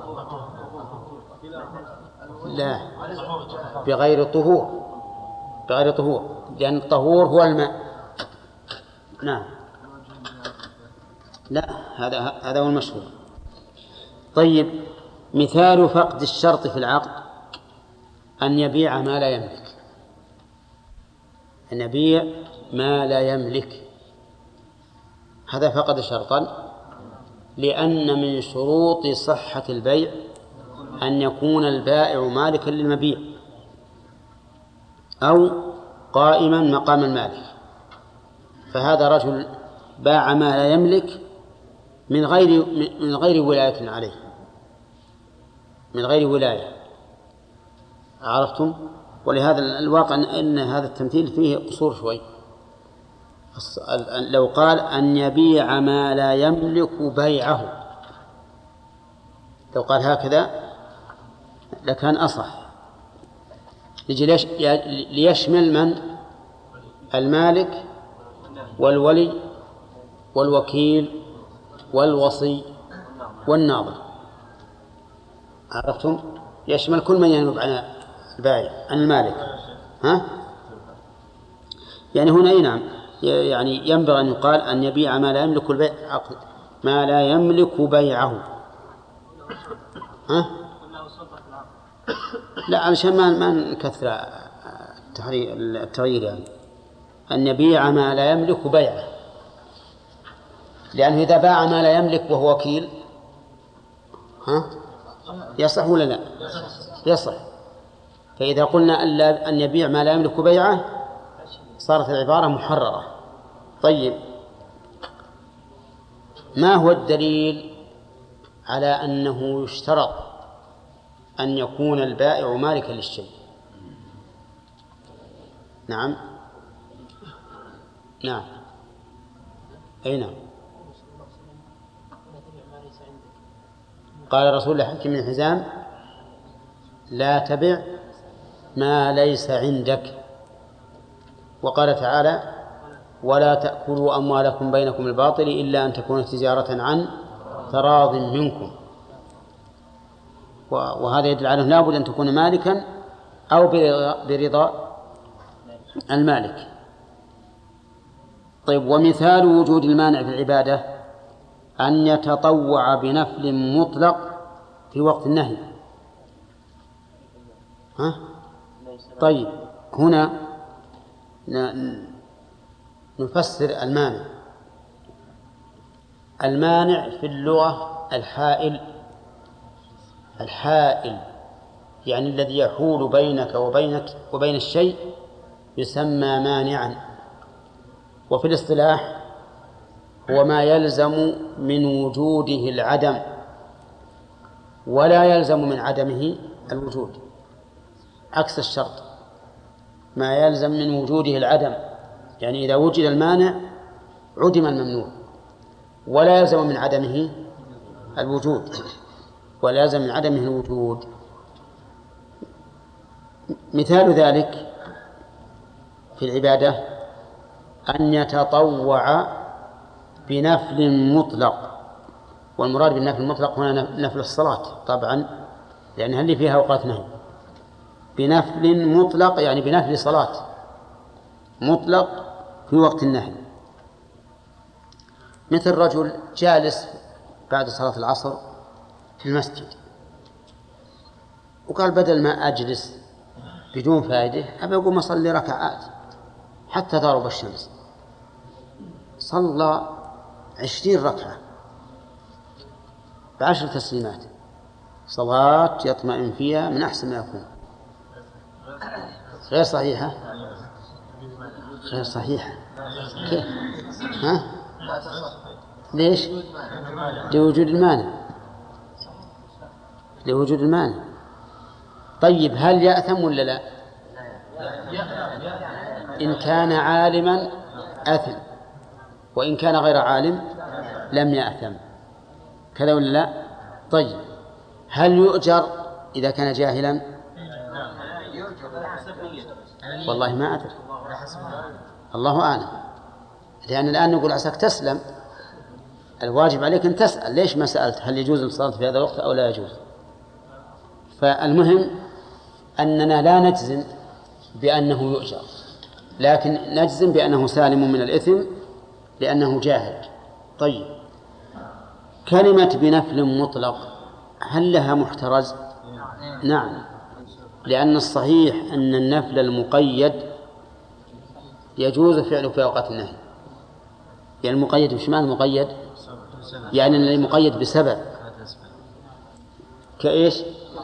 Speaker 2: لا، بغير طهور، بغير طهور، لأن الطهور هو الماء. نعم، لا، هذا هو المشهور. طيب، مثال فقد الشرط في العقد أن يبيع ما لا يملك. أن يبيع ما لا يملك، هذا فقد شرطا، لأن من شروط صحة البيع أن يكون البائع مالكا للمبيع أو قائما مقام المالك. فهذا رجل باع ما لا يملك من غير ولاية عليه، من غير ولاية. عرفتم؟ ولهذا الواقع أن هذا التمثيل فيه قصور شوي. لو قال أن يبيع ما لا يملك بيعه، لو قال هكذا لكان أصح، ليشمل من؟ المالك والولي والوكيل والوصي والناظر. عرفتم؟ يشمل كل من ينوب عن البائع عن المالك. ها؟ يعني هنا نعم، يعني ينبغي أن يقال أن يبيع ما لا يملك البيع، ما لا يملك بيعه. ها؟ لا، علشان ما نكثر التغيير، يعني أن يبيع ما لا يملك بيعه، لأنه إذا باع ما لا يملك وهو وكيل يصح ولا لا؟ يصح. فإذا قلنا أن يبيع ما لا يملك بيعه صارت العبارة محررة. طيب، ما هو الدليل على أنه يشترط أن يكون البائع مالكا للشيء؟ نعم، نعم، أي نعم. قال رسول الله حكيم بن حزام: لا تبع ما ليس عندك. وقال تعالى: ولا تأكلوا أموالكم بينكم الباطل إلا أن تكون تجارة عن تراض منكم. وهذا يدل على أنه لابد أن تكون مالكا أو برضا المالك. طيب، ومثال وجود المانع في العبادة أن يتطوع بنفل مطلق في وقت النهي. طيب، هنا نفسر المانع. المانع في اللغة الحائل، يعني الذي يحول بينك وبين الشيء يسمى مانعا. وفي الاصطلاح هو ما يلزم من وجوده العدم ولا يلزم من عدمه الوجود، عكس الشرط، ما يلزم من وجوده العدم، يعني إذا وجد المانع عدم الممنوع. ولا يلزم من عدمه الوجود، ولا يلزم من عدمه الوجود. مثال ذلك في العبادة أن يتطوع بنفل مطلق، والمراد بالنفل المطلق هنا نفل الصلاة طبعا، لأن هل فيها أوقات نهي. بنفل مطلق يعني بنفل صلاة مطلق في وقت النهي، مثل رجل جالس بعد صلاة العصر في المسجد وقال بدل ما أجلس بدون فائدة أبي أقوم أصلي ركعات حتى تغرب الشمس، صلى 20 ركعة ب10 تسليمات، صلاة يطمئن فيها من أحسن ما يكون. غير صحيحة، غير صحيحة. كيف؟ ها؟ ليش؟ لوجود المانع، لوجود المانع. طيب هل يأثم ولا لا؟ إن كان عالما أثم، وإن كان غير عالم لم يأثم، كذا ولا لا؟ طيب هل يؤجر إذا كان جاهلا؟ والله ما أدري، الله أعلم، لأن الآن نقول عساك تسلم، الواجب عليك أن تسأل ليش ما سألت هل يجوز الصلاة في هذا الوقت أو لا يجوز. فالمهم أننا لا نجزم بأنه يؤجر، لكن نجزم بأنه سالم من الإثم لأنه جاهل. طيب كلمة بنفل مطلق هل لها محترز؟ نعم، لأن الصحيح أن النفل المقيد يجوز فعله في أوقات النهي. يعني المقيد وش معنى المقيد؟ يعني المقيد بسبب، كإيش؟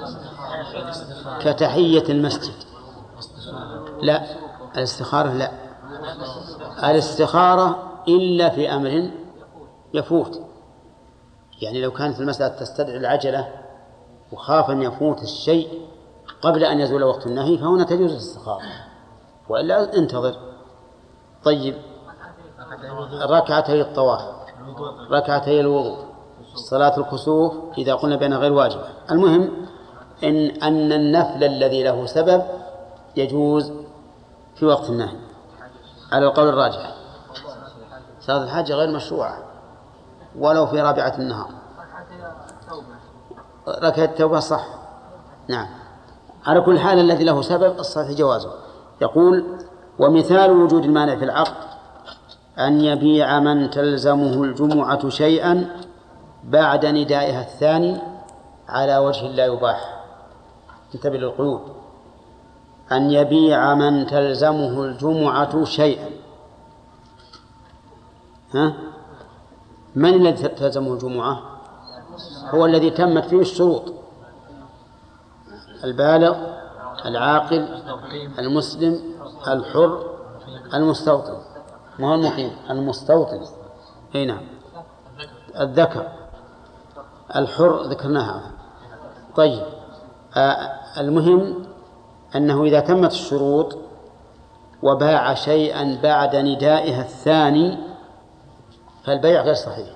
Speaker 2: كتحية المسجد. لا، الاستخارة لا، الاستخارة إلا في أمر يفوت. يعني لو كانت المسألة تستدعي العجلة وخاف أن يفوت الشيء قبل أن يزول وقت النهي فهنا تجوز الاستخارة، وإلا انتظر. طيب ركعتي الطواف، ركعتي الوضوء، صلاة الكسوف إذا قلنا بأنها غير واجبة. المهم أن النفل الذي له سبب يجوز في وقت النهي على القول الراجح. صلاة الحاجة غير مشروعة ولو في رابعة النهار. ركعة التوبة صح، نعم. على كل حال الذي له سبب الصحيح جوازه. يقول ومثال وجود المانع في العقد أن يبيع من تلزمه الجمعة شيئا بعد ندائها الثاني على وجه لا يباح. انتبه للقيود، أن يبيع من تلزمه الجمعة شيئا. من الذي تلزمه الجمعة؟ هو الذي تمت فيه الشروط: البالغ، العاقل، المسلم، الحر، المستوطن. ما هو المقيم؟ المستوطن. هنا الذكر، الحر ذكرناها. طيب المهم أنه إذا تمت الشروط وباع شيئا بعد ندائها الثاني فالبيع غير صحيح.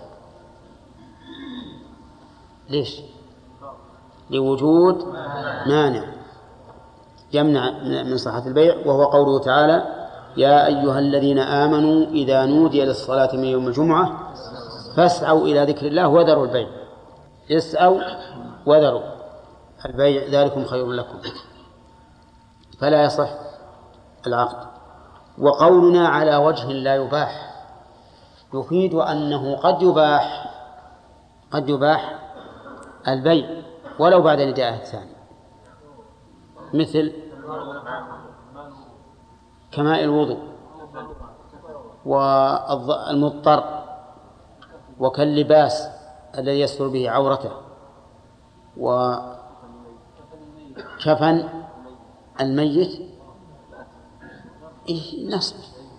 Speaker 2: ليش؟ لوجود مانع يمنع من صحة البيع، وهو قوله تعالى: يا أيها الذين آمنوا إذا نودي للصلاة من يوم الجمعة فاسعوا إلى ذكر الله وذروا البيع. اسعوا وذروا البيع ذلكم خير لكم. فلا يصح العقد. وقولنا على وجه لا يباح يفيد أنه قد يباح البيع ولو بعد نداءه الثاني، مثل كماء الوضوء والمضطر وكاللباس الذي يستر به عورته وكفن الميت نصب.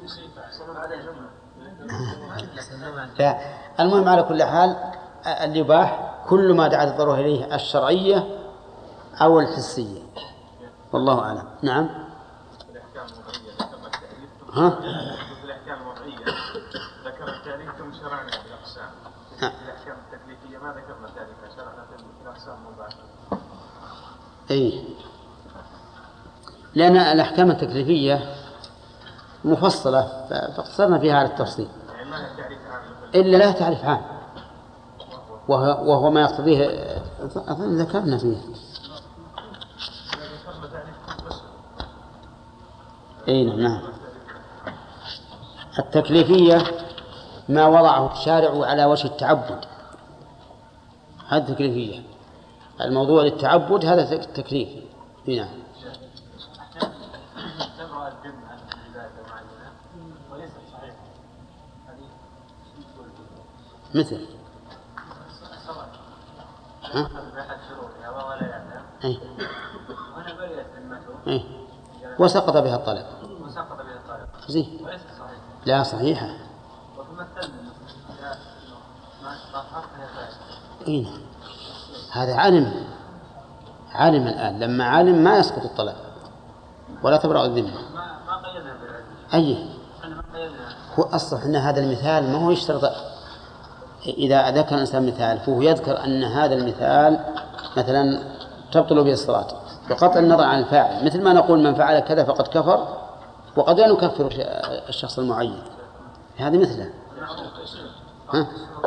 Speaker 2: المهم على كل حال الإباح كل ما دعت الضرورة إليه الشرعية أو الحسية، والله أعلم. نعم.
Speaker 7: ها؟ الأحكام الوضعية ذكر التعريف ثم شرعنا بالأقسام. الأحكام التكليفية ما ذكرنا ذلك، شرحنا في الأقسام المباشرة.
Speaker 2: أي، لأن الأحكام التكليفية مفصلة فاقتصرنا فيها على التفصيل، إلا لا تعرف عام، وهو ما يقتضيه أظن ذكرنا فيه. أي نعم. التكليفية ما وضعه الشارع على وجه التعبد، هذا التكليفية. الموضوع للتعبد هذا التكليف. نعم.
Speaker 7: تبرأ الذمة عن العبادة معينة وليست صحيحة، هذه
Speaker 2: مثل
Speaker 7: ها؟ أحد شروطها وهو لا يعلم وأنا برئت ذمته
Speaker 2: وسقط بها الطلب.
Speaker 7: وسقط بها الطالب
Speaker 2: زين.
Speaker 7: وليست صحيحة.
Speaker 2: لا صحيحة.
Speaker 7: وتمثلنا إذا ما طهرتها فاسدة.
Speaker 2: إيه هذا عالم الآن، لما عالم ما يسقط الطلب ولا تبرأ الذمة.
Speaker 7: ما قيدنا بالعلم.
Speaker 2: أيه
Speaker 7: أنا ما قيدنا.
Speaker 2: هو أصلا أن هذا المثال ما هو يشترط. إذا ذكر الإنسان مثال فهو يذكر أن هذا المثال مثلا تبطل به الصلاة بقطع النظر عن الفاعل، مثل ما نقول من فعل كذا فقد كفر، وقد لا نكفر الشخص المعين. هذه مثله. ها؟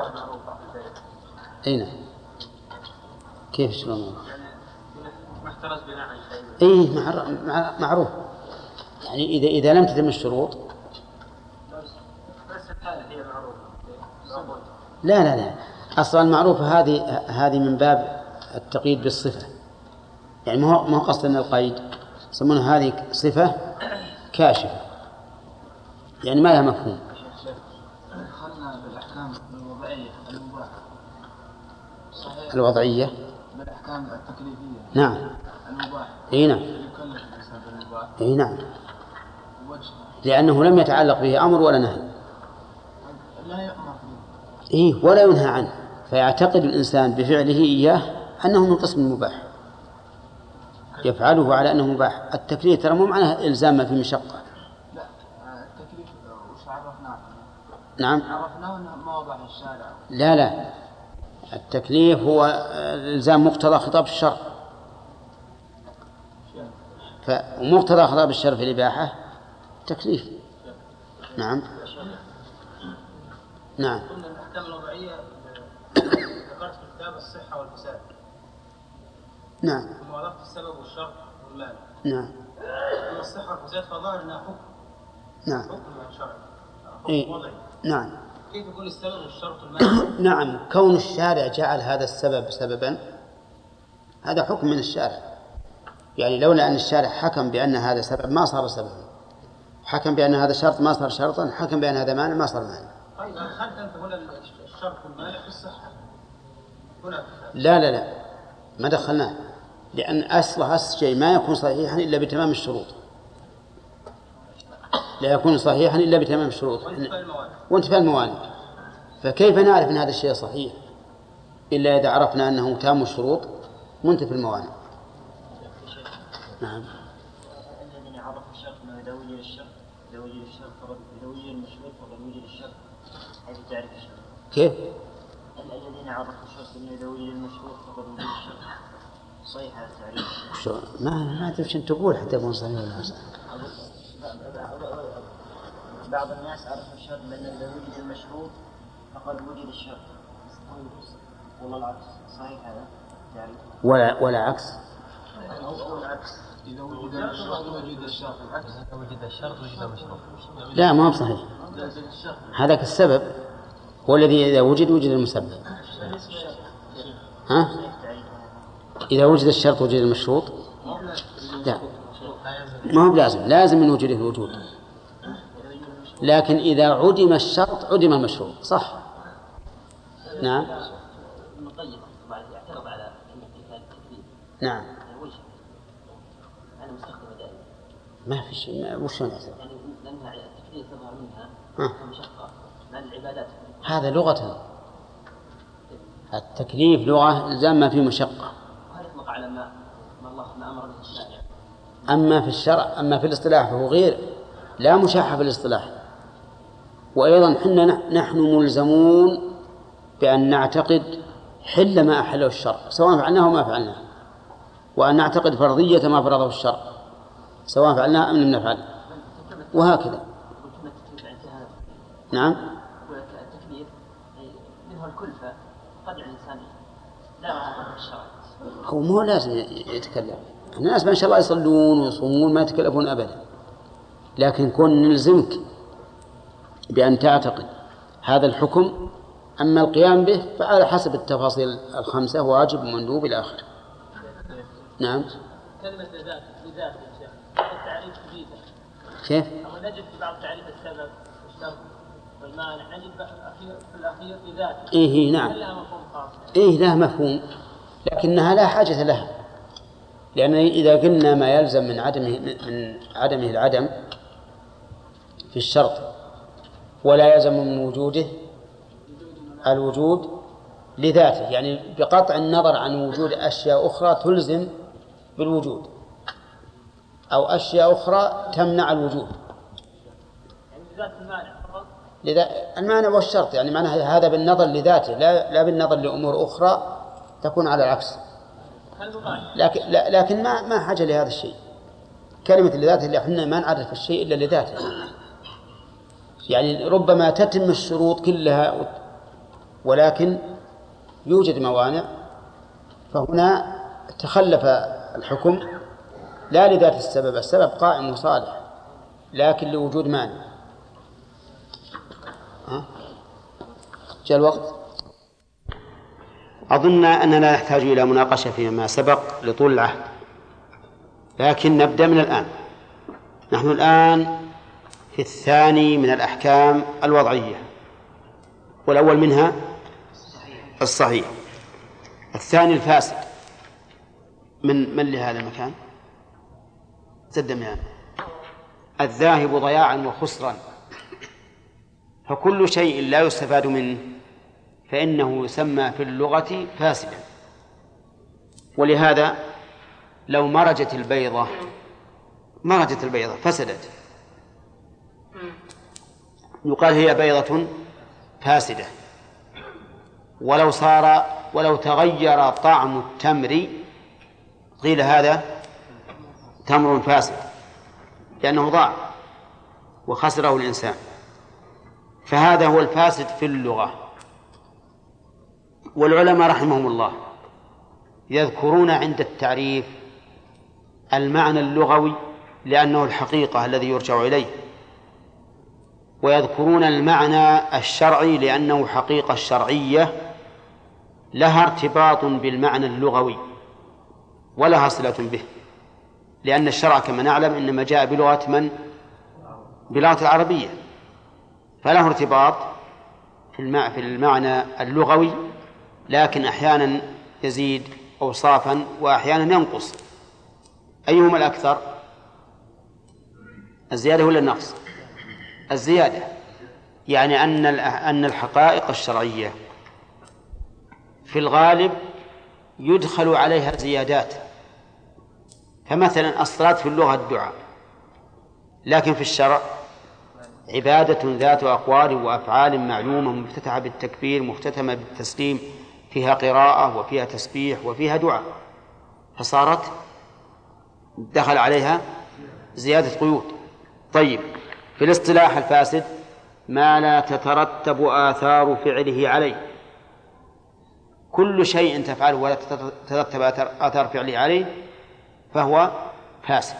Speaker 2: أين؟ كيف شلون؟
Speaker 7: محترز بناء عن
Speaker 2: إيه
Speaker 7: شيء.
Speaker 2: معروف. يعني إذا لم تتم الشروط
Speaker 7: بس الحالة هي معروفة.
Speaker 2: لا أصلا المعروفة هذه من باب التقييد بالصفة، يعني ما هو قصد أن القيد يسمونها هذه صفة كاشفة، يعني ما لها مفهوم.
Speaker 7: دخلنا بالأحكام الوضعية المباحة.
Speaker 2: الوضعية
Speaker 7: بالأحكام التكليفية.
Speaker 2: نعم.
Speaker 7: المباحة.
Speaker 2: اي نعم.
Speaker 7: يكلف الإنسان بالمباح.
Speaker 2: اي نعم.
Speaker 7: وجه.
Speaker 2: لأنه لم يتعلق به أمر ولا نهي.
Speaker 7: لا يأمر به.
Speaker 2: إيه ولا ينهى عنه، فيعتقد الإنسان بفعله إياه أنه من قسم المباح، يفعله على أنه مباح. التكليف ترى مو معناه إلزام ما في مشقة.
Speaker 7: لا التكليف وش عرفناه؟
Speaker 2: نعم.
Speaker 7: عرفناه أنه ما وضع الشارع.
Speaker 2: لا التكليف هو إلزام مقتضى خطاب الشرع، فمقتضى خطاب الشرع في الإباحة تكليف. نعم.
Speaker 7: قلنا الأحكام الوضعية ذكرت في الكتاب الصحة والفساد.
Speaker 2: نعم.
Speaker 7: ثم وضعت السبب والشرط والمانع.
Speaker 2: نعم.
Speaker 7: أما الصحة والفساد فظاهر أنها حكم.
Speaker 2: نعم.
Speaker 7: حكم شرعي. حكم
Speaker 2: إيه؟
Speaker 7: وضعي.
Speaker 2: نعم.
Speaker 7: كيف يقول السبب والشرط والمانع؟
Speaker 2: نعم، كون الشارع جعل هذا السبب سببا هذا حكم من الشارع، يعني لولا أن الشارع حكم بأن هذا سبب ما صار سببا، حكم بأن هذا شرط ما صار شرطا، حكم بأن هذا مانع ما صار مانع.
Speaker 7: طيب أدخلت أنت هنا الشرط والمانع في الصحة هنا.
Speaker 2: لا ما دخلناه، لأن أصل شيء ما يكون صحيحا إلا بتمام الشروط، لا يكون صحيحا إلا بتمام الشروط وانتفاء الموانع. فكيف نعرف أن هذا الشيء صحيح إلا إذا عرفنا أنه تام الشروط منتفي الموانع. نعم.
Speaker 7: الذين عرفوا الشرط ما إذا وجد الشرط إذا وجد المشروط فقد وجد الشرط. هذه تعرف الشرط.
Speaker 2: كيف؟
Speaker 7: الذين عرفوا الشرط أنه إذا وجد المشروط فقد وجد الشرط. صحيح هذا التعريف.
Speaker 2: شو ما أدري وش تقول حتى يكون صحيح ولا لا.
Speaker 7: بعض الناس عرفوا الشرط بأن إذا وجد المشروط فقد وجد الشرط. والله العكس. صحيح هذا تعريف.
Speaker 2: ولا عكس.
Speaker 7: أو العكس. إذا وجد المشروط وجد الشرط. العكس. إذا وجد الشرط وجد المشروط.
Speaker 2: لا ما هو صحيح. هذاك السبب هو الذي إذا وجد المسبب. ها؟ إذا وجد الشرط وجد المشروط. لا ما هو لازم من وجوده الوجود، لكن إذا عدم الشرط عدم المشروط. صح. نعم.
Speaker 7: المقيم بعد يعترض على كلمة التكليف.
Speaker 2: نعم.
Speaker 7: أنا مستخدم دائما.
Speaker 2: ما في شيء. وش نعترض؟
Speaker 7: يعني لأنها التكليف تظهر منها كمشقة مع العبادات.
Speaker 2: هذا لغة. التكليف لغة إلزام ما فيه مشقة.
Speaker 7: وهل يطلق على ما الله ما أمر به الشارع؟
Speaker 2: أما في الشرع أما في الاصطلاح فهو غير، لا مشاحة في الاصطلاح. وأيضا حنا نحن ملزمون بأن نعتقد حل ما أحله الشرع سواء فعلناه وما فعلناه، وأن نعتقد فرضية ما فرضه الشرع سواء فعلناه أم لم نفعل، وهكذا. نعم.
Speaker 7: التكليف منه الكلفة قدر الإنسان لا يعتقد الشرع.
Speaker 2: هو مو لازم يتكلم، الناس ما شاء الله يصلون ويصومون ما يتكلفون أبدا، لكن كون نلزمك بأن تعتقد هذا الحكم، أما القيام به فعلى حسب التفاصيل الخمسة واجب ومندوب إلى آخره. نعم.
Speaker 5: كلمة لذات يا شيخ التعريف جديد.
Speaker 2: كيف؟
Speaker 5: نجد في بعض تعريف السبب والشرط والمانع نجد في الأخير لذات.
Speaker 2: إيه نعم.
Speaker 5: لها مفهوم خاص.
Speaker 2: إيه لها مفهوم، لكنها لا حاجة لها، لأن إذا قلنا ما يلزم من عدمه العدم في الشرط ولا يلزم من وجوده الوجود لذاته، يعني بقطع النظر عن وجود أشياء أخرى تلزم بالوجود أو أشياء أخرى تمنع الوجود.
Speaker 5: يعني لذات المانع فقط.
Speaker 2: المانع والشرط يعني معناها هذا بالنظر لذاته لا بالنظر لأمور أخرى تكون على العكس. لكن ما حاجة لهذا الشيء. كلمة لذاته اللي احنا ما نعرف الشيء إلا لذاته، يعني ربما تتم الشروط كلها ولكن يوجد موانع، فهنا تخلف الحكم لا لذات السبب قائم وصالح لكن لوجود مانع. جاء الوقت. أظن أننا لا نحتاج إلى مناقشة فيما سبق لطول العهد، لكن نبدأ من الآن. نحن الآن في الثاني من الأحكام الوضعية، والأول منها الصحيح، الثاني الفاسد. من لهذا المكان سدم يعني الذاهب ضياعا وخسرا، فكل شيء لا يستفاد منه فإنه يسمى في اللغة فاسدا. ولهذا لو مرجت البيضة فسدت، يقال هي بيضة فاسدة. ولو تغير طعم التمر قيل هذا تمر فاسد، لأنه ضاع وخسره الإنسان. فهذا هو الفاسد في اللغة. والعلماء رحمهم الله يذكرون عند التعريف المعنى اللغوي لأنه الحقيقة الذي يرجع إليه، ويذكرون المعنى الشرعي لأنه حقيقة الشرعية لها ارتباط بالمعنى اللغوي ولها صلة به، لأن الشرع كما نعلم إنما جاء بلغة من؟ بلغة العربية، فله ارتباط في المعنى اللغوي، لكن أحيانا يزيد أوصافا وأحيانا ينقص. أيهما الأكثر؟ الزيادة ولا النقص؟ الزيادة، يعني أن الحقائق الشرعية في الغالب يدخل عليها زيادات. فمثلا الصلاة في اللغة الدعاء، لكن في الشرع عبادة ذات أقوال وأفعال معلومة مفتتحة بالتكبير مختتمة بالتسليم، فيها قراءة وفيها تسبيح وفيها دعاء، فصارت دخل عليها زيادة قيود. طيب، في الاصطلاح الفاسد ما لا تترتب آثار فعله عليه، كل شيء تفعله ولا تترتب آثار فعله عليه فهو فاسد.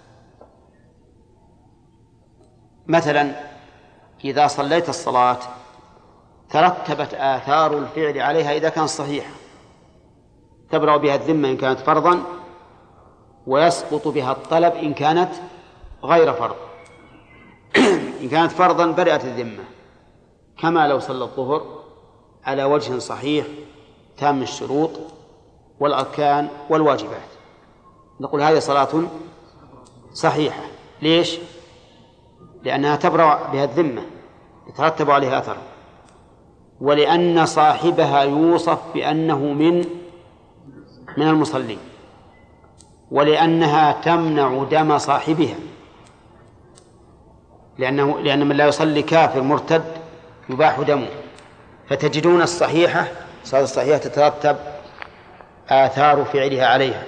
Speaker 2: مثلا إذا صليت الصلاة ترتبت آثار الفعل عليها إذا كان صحيح، تبرأ بها الذمة إن كانت فرضا، ويسقط بها الطلب إن كانت غير فرض. إن كانت فرضا برئت الذمة، كما لو صلى الظهر على وجه صحيح تام الشروط والأركان والواجبات، نقول هذه صلاة صحيحة. ليش؟ لأنها تبرأ بها الذمة، يترتب عليها أثر، ولأن صاحبها يوصف بأنه من المصلين، ولأنها تمنع دم صاحبها، لأن من لا يصلي كافر مرتد يباح دمه، فتجدون الصحيحة الصلاة الصحيحة تترتب آثار فعلها عليها.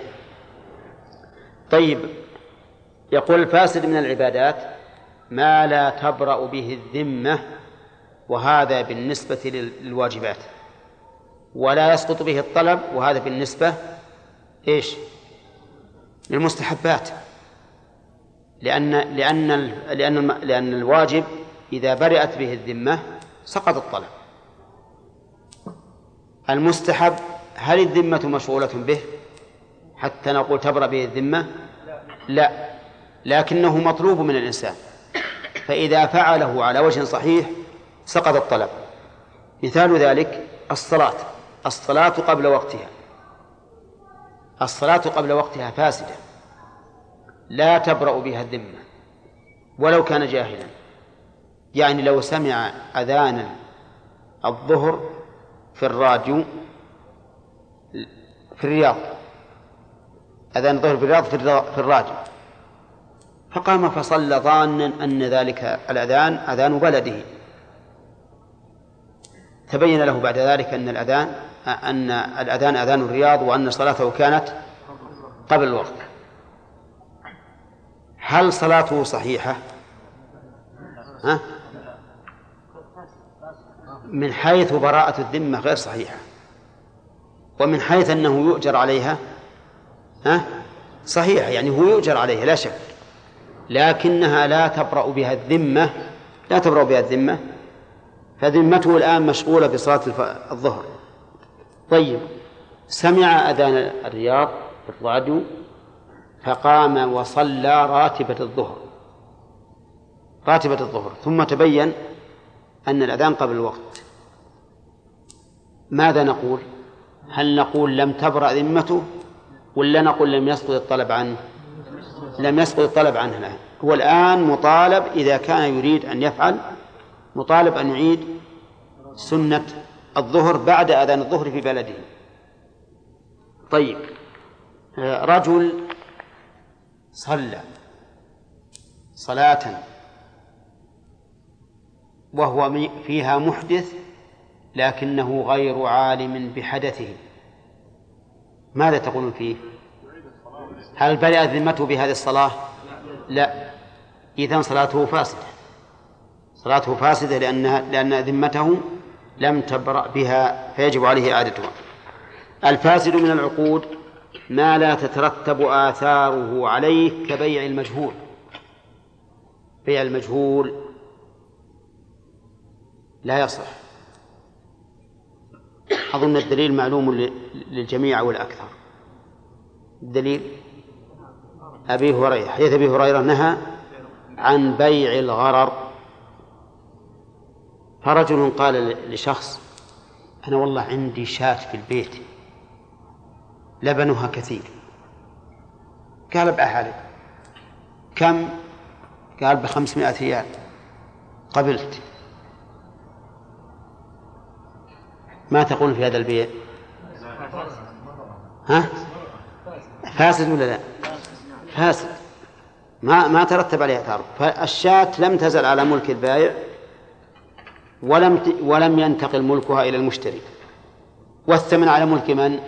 Speaker 2: طيب، يقول الفاسد من العبادات ما لا تبرأ به الذمة، وهذا بالنسبة للواجبات، ولا يسقط به الطلب، وهذا بالنسبة إيش؟ للمستحبات، لأن الواجب إذا برئت به الذمة سقط الطلب. المستحب هل الذمة مشغولة به حتى نقول تبرأ به الذمة؟ لا، لكنه مطلوب من الإنسان، فإذا فعله على وجه صحيح سقط الطلب. مثال ذلك الصلاة قبل وقتها. الصلاة قبل وقتها فاسدة لا تبرأ بها الذمة ولو كان جاهلا. يعني لو سمع أذان الظهر في الراديو في الرياض، أذان الظهر في الرياض في الراديو، فقام فصلى ظانا أن ذلك الأذان أذان بلده، تبين له بعد ذلك أن الأذان أذان الرياض وأن صلاته كانت قبل الوقت. هل صلاته صحيحة؟ من حيث براءة الذمة غير صحيحة، ومن حيث أنه يؤجر عليها صحيحة، يعني هو يؤجر عليها لا شك، لكنها لا تبرأ بها الذمة، فذمته الآن مشغولة بصلاة الظهر. طيب، سمع أذان الرياض في الراديو فقام وصلى راتبة الظهر ثم تبين أن الأذان قبل الوقت، ماذا نقول؟ هل نقول لم تبرأ ذمته، ولا نقول لم يسقط الطلب عنه؟ لم يسقط الطلب عنه الآن. هو الآن مطالب إذا كان يريد أن يفعل، مطالب أن يعيد سنة الظهر بعد أذان الظهر في بلده. طيب، رجل صلى صلاة وهو فيها محدث لكنه غير عالم بحدثه، ماذا تقولون فيه؟ هل برئت ذمته بهذه الصلاة؟ لا، إذن صلاته فاسدة لأن ذمته لم تبرأ بها، فيجب عليه إعادتها. الفاسد من العقود ما لا تترتب آثاره عليه كبيع المجهول. بيع المجهول لا يصح. أظن الدليل معلوم للجميع والأكثر. الدليل حديث أبي هريرة نهى عن بيع الغرر. فرجل قال لشخص: أنا والله عندي شاة في البيت لبنها كثير. قال: ابعها لي. كم؟ قال: ب500 ريال. قبلت. ما تقول في هذا البيع؟ فاسد ولا لا؟ فاسد، ما ترتب عليها تعرف. فالشاة لم تزل على ملك البائع ولم ينتقل ملكها إلى المشتري، والثمن على ملك من؟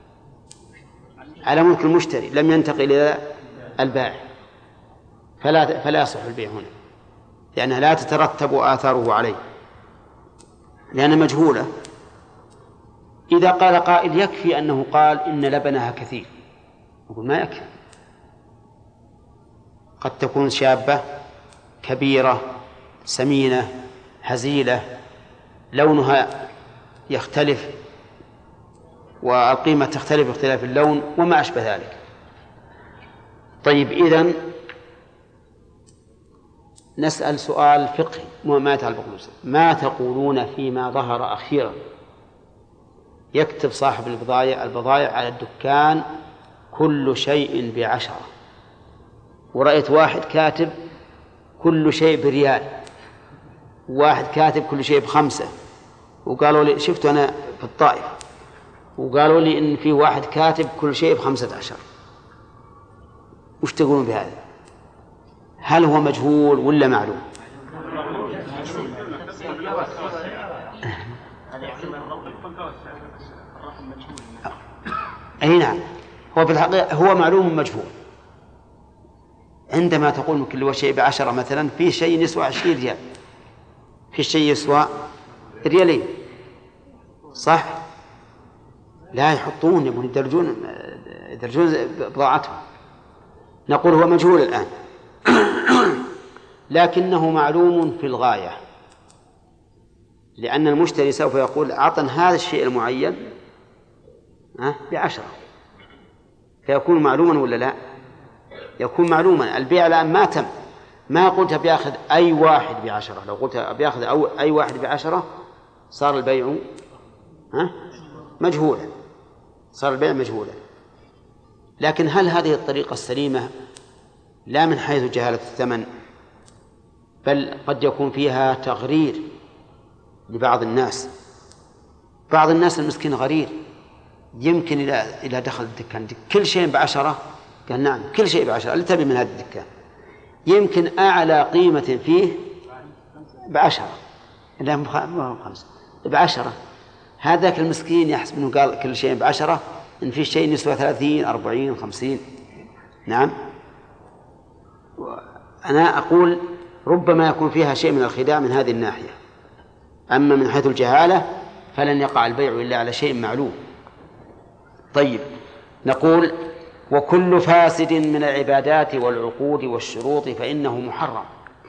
Speaker 2: على ملك المشتري، لم ينتقل إلى البائع، فلا يصح البيع هنا، لأنها لا تترتب آثاره عليه لأنها مجهولة. إذا قال قائل: يكفي أنه قال إن لبنها كثير، نقول: ما يكفي، قد تكون شابة كبيرة سمينة هزيلة، لونها يختلف والقيمة تختلف اختلاف اللون وما أشبه ذلك. طيب، إذن نسأل سؤال فقهي ما يتعلق بالمسألة: ما تقولون فيما ظهر أخيرا يكتب صاحب البضائع على الدكان كل شيء ب10، ورأيت واحد كاتب كل شيء بريال، وواحد كاتب كل شيء ب5، وقالوا لي شفت أنا في الطائف وقالوا لي إن في واحد كاتب كل شيء ب15. وش تقولون بهذا؟ هل هو مجهول ولا معلوم؟ أي نعم، هو في الحقيقة هو معلوم مجهول. عندما تقول كل شيء ب10 مثلا، في شيء يسوى 20 ريال، في شيء يسوى ريالين، صح؟ لا يحطون، يبون يدرجون بضاعتهم. نقول هو مجهول الآن لكنه معلوم في الغاية، لأن المشتري سوف يقول أعطنا هذا الشيء المعين ب10، فيكون معلوما ولا لا؟ يكون معلوما. البيع الآن ما تم، ما قلت بياخذ أي واحد ب10، لو قلت بياخذ أي واحد ب10 صار البيع مجهولا، صار البيع مجهولا. لكن هل هذه الطريقة السليمة؟ لا من حيث جهالة الثمن، بل قد يكون فيها تغرير لبعض الناس. بعض الناس المسكين غرير، يمكن إذا دخل الدكان كل شيء ب10، قال نعم كل شيء ب10، اللي تبي من هذا الدكان، يمكن أعلى قيمة فيه ب10، لا ب5، ب10. هذاك المسكين يحسب أنه قال كل شيء ب10، إن في شيء يسوى 30 40 50. نعم، أنا أقول ربما يكون فيها شيء من الخداع من هذه الناحية. أما من حيث الجهالة فلن يقع البيع إلا على شيء معلوم. طيب، نقول وكل فاسد من العبادات والعقود والشروط فإنه محرم.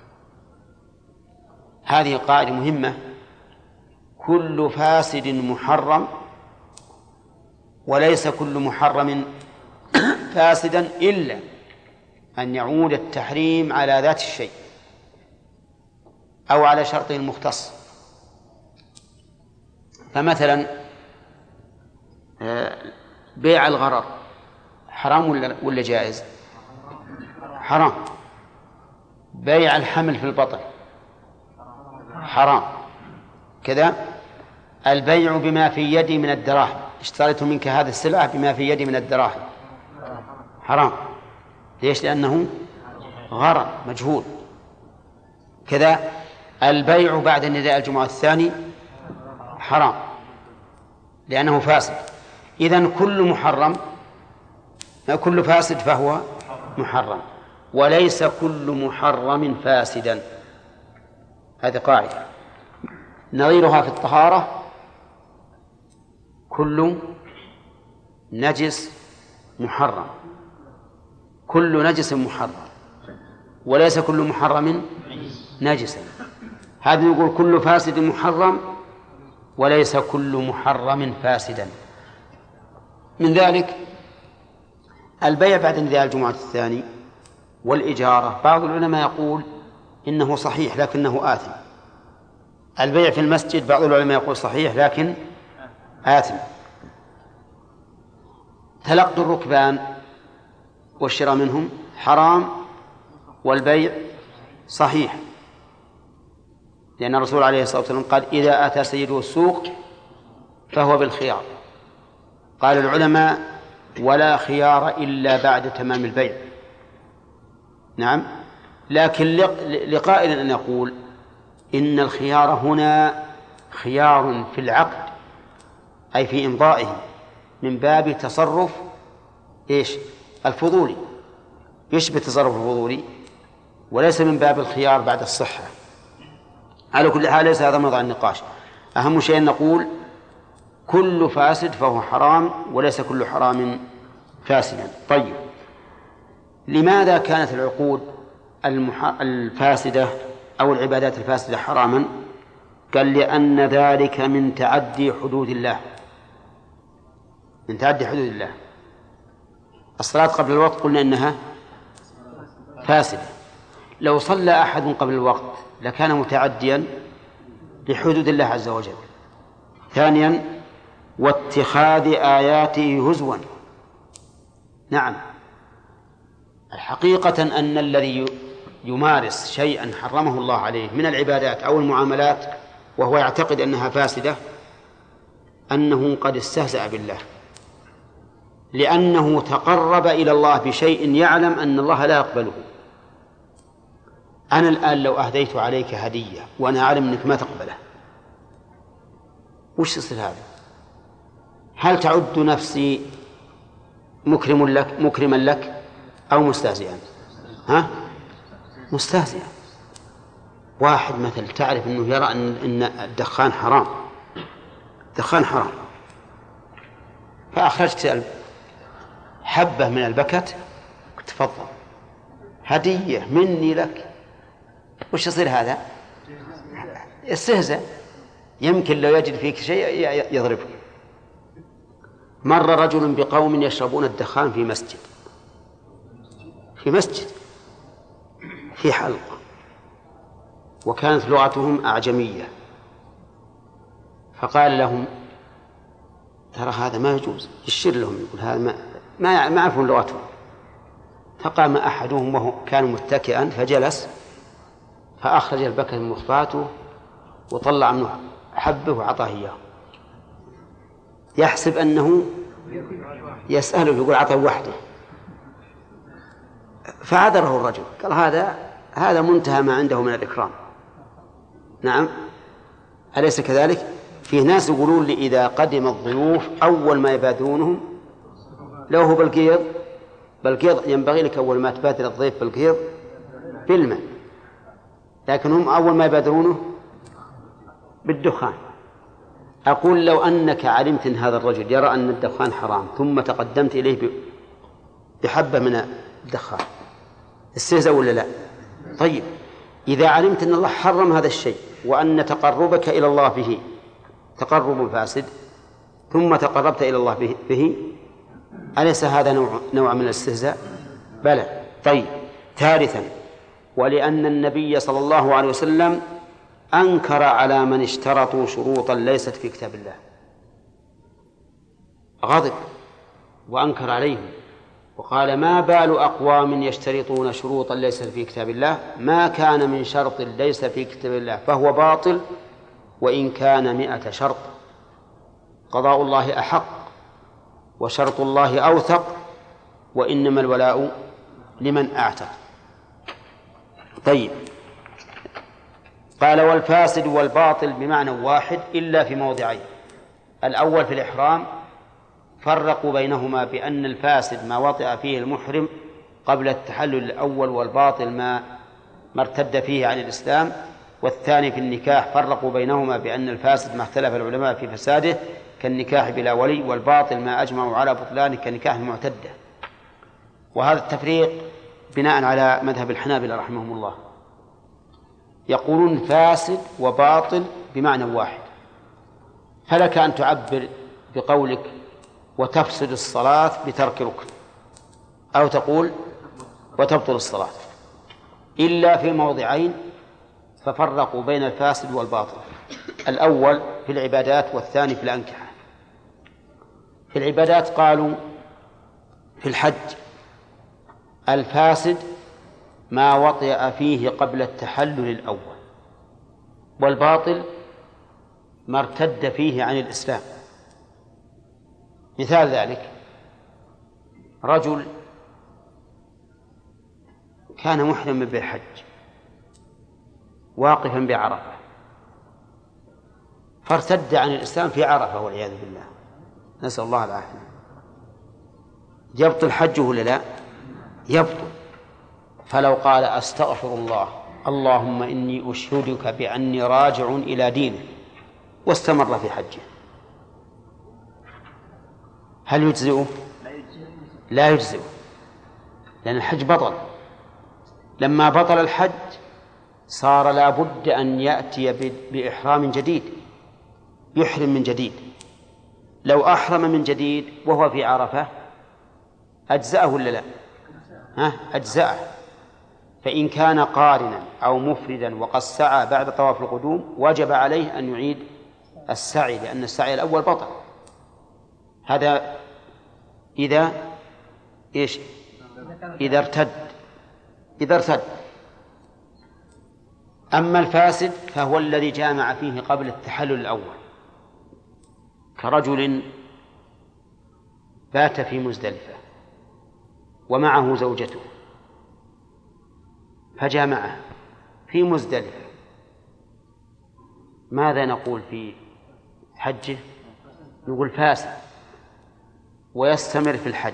Speaker 2: هذه قاعدة مهمة، كل فاسد محرم، وليس كل محرم فاسدا إلا أن يعود التحريم على ذات الشيء أو على شرطه المختص. فمثلا بيع الغرر حرام ولا جائز؟ حرام. بيع الحمل في البطن حرام. كذا البيع بما في يدي من الدراهم، اشتريت منك هذه السلعة بما في يدي من الدراهم، حرام. ليش؟ لأنه غرر مجهول. كذا البيع بعد نداء الجمعة الثاني حرام لأنه فاسد. إذن كل فاسد فهو محرم، وليس كل محرم فاسدا. هذه قاعدة. نظيرها في الطهارة، كل نجس محرم، كل نجس محرم، وليس كل محرم نجسا. هذا يقول كل فاسد محرم، وليس كل محرم فاسدا. من ذلك البيع بعد نداء الجمعة الثاني والإجارة، بعض العلماء يقول إنه صحيح لكنه آثم. البيع في المسجد بعض العلماء يقول صحيح لكن آثم. تلقي الركبان والشراء منهم حرام، والبيع صحيح، لأن الرسول عليه الصلاة والسلام قال إذا أتى سيده السوق فهو بالخيار. قال العلماء ولا خيار إلا بعد تمام البيع. نعم، لكن لقائل أن يقول إن الخيار هنا خيار في العقد، أي في إمضائه، من باب تصرف الفضولي، يشبه التصرف الفضولي، وليس من باب الخيار بعد الصحة. على كل حال ليس هذا موضوع النقاش. أهم شيء نقول كل فاسد فهو حرام، وليس كل حرام فاسدا. طيب، لماذا كانت العقود الفاسدة أو العبادات الفاسدة حراما؟ قال لأن ذلك من تعدي حدود الله، من تعدي حدود الله. الصلاة قبل الوقت قلنا إنها فاسدة، لو صلى أحد قبل الوقت لكان متعديا لحدود الله عز وجل. ثانيا، واتخاذ آياته هزوا. نعم، الحقيقة أن الذي يمارس شيئا حرمه الله عليه من العبادات أو المعاملات وهو يعتقد أنها فاسدة، أنه قد استهزأ بالله، لأنه تقرب إلى الله بشيء يعلم أن الله لا يقبله. أنا الآن لو أهديت عليك هدية وأنا أعلم أنك ما تقبله، وش يصير هذا؟ هل تعد نفسي مكرما لك أو مستهزئا؟ ها؟ مستهزئا. واحد مثل تعرف أنه يرى أن الدخان حرام، الدخان حرام، فأخرجت حبة من البكت، تفضل هدية مني لك، وش يصير هذا؟ استهزأ، يمكن لو يجد فيك شيء يضربك. مر رجل بقوم يشربون الدخان في مسجد، في حلقة، وكانت لغتهم أعجمية، فقال لهم ترى هذا ما يجوز، يشير لهم يقول هذا ما يعرفون لغتهم. فقام أحدهم وهو كان متكئا فجلس، فأخرج البكت من مخفاته وطلع منه حبه وعطاه إياه، يحسب أنه يسأله، يقول عطاه وحده. فعذره الرجل، قال هذا منتهى ما عنده من الإكرام. نعم، أليس كذلك؟ فيه ناس يقولون لي إذا قدم الضيوف أول ما يبادرونهم لو هو بالقيض ينبغي لك أول ما تبادر الضيف بالقيض بالماء، لكن هم أول ما يبادرونه بالدخان. أقول لو أنك علمت أن هذا الرجل يرى أن الدخان حرام ثم تقدمت إليه بحبة من الدخان، استهزأ ولا لا؟ طيب، إذا علمت أن الله حرم هذا الشيء وأن تقربك إلى الله به تقرب فاسد ثم تقربت إلى الله به، أليس هذا نوع من الاستهزاء؟ بلى. طيب، ثالثا، ولأن النبي صلى الله عليه وسلم أنكر على من اشترطوا شروطا ليست في كتاب الله، غضب وأنكر عليهم وقال ما بال أقوام يشترطون شروطا ليست في كتاب الله، ما كان من شرط ليس في كتاب الله فهو باطل وإن كان 100 شرط، قضاء الله أحق وشرط الله أوثق وإنما الولاء لمن أعتق. طيب، قال والفاسد والباطل بمعنى واحد إلا في موضعين. الأول في الإحرام فرقوا بينهما بأن الفاسد ما وطئ فيه المحرم قبل التحلل الأول، والباطل ما ارتد فيه عن الإسلام. والثاني في النكاح فرقوا بينهما بأن الفاسد ما اختلف العلماء في فساده كالنكاح بلا ولي، والباطل ما أجمعوا على بطلانه كالنكاح المعتدة. وهذا التفريق بناء على مذهب الحنابلة رحمهم الله، يقولون فاسد وباطل بمعنى واحد، فلك أن تعبر بقولك وتفسد الصلاة بترك ركن، أو تقول وتبطل الصلاة، إلا في موضعين ففرقوا بين الفاسد والباطل، الأول في العبادات والثاني في الأنكحة. في العبادات قالوا في الحج الفاسد ما وطئ فيه قبل التحلل الأول، والباطل ما ارتد فيه عن الإسلام. مثال ذلك رجل كان محرما بالحج واقفا بعرفة فارتد عن الإسلام في عرفة والعياذ بالله، نسأل الله العافية، يبطل حجه ولا لا؟ يبطل. فلو قال أستغفر الله اللهم إني أشهدك بأني راجع إلى دينك واستمر في حجه، هل يجزئه؟ لا يجزئه، لأن الحج بطل. لما بطل الحج صار لا بد أن يأتي بإحرام جديد، يحرم من جديد. لو أحرم من جديد وهو في عرفة أجزأه ولا لا؟ أجزأه. فإن كان قارنا أو مفردا وقد سعى بعد طواف القدوم وجب عليه أن يعيد السعي، لأن السعي الأول بطل. هذا إذا ارتد. أما الفاسد فهو الذي جامع فيه قبل التحلل الأول، كرجل بات في مزدلفة ومعه زوجته فجامعها في مزدلفة، ماذا نقول في حجه؟ نقول فاسد. ويستمر في الحج،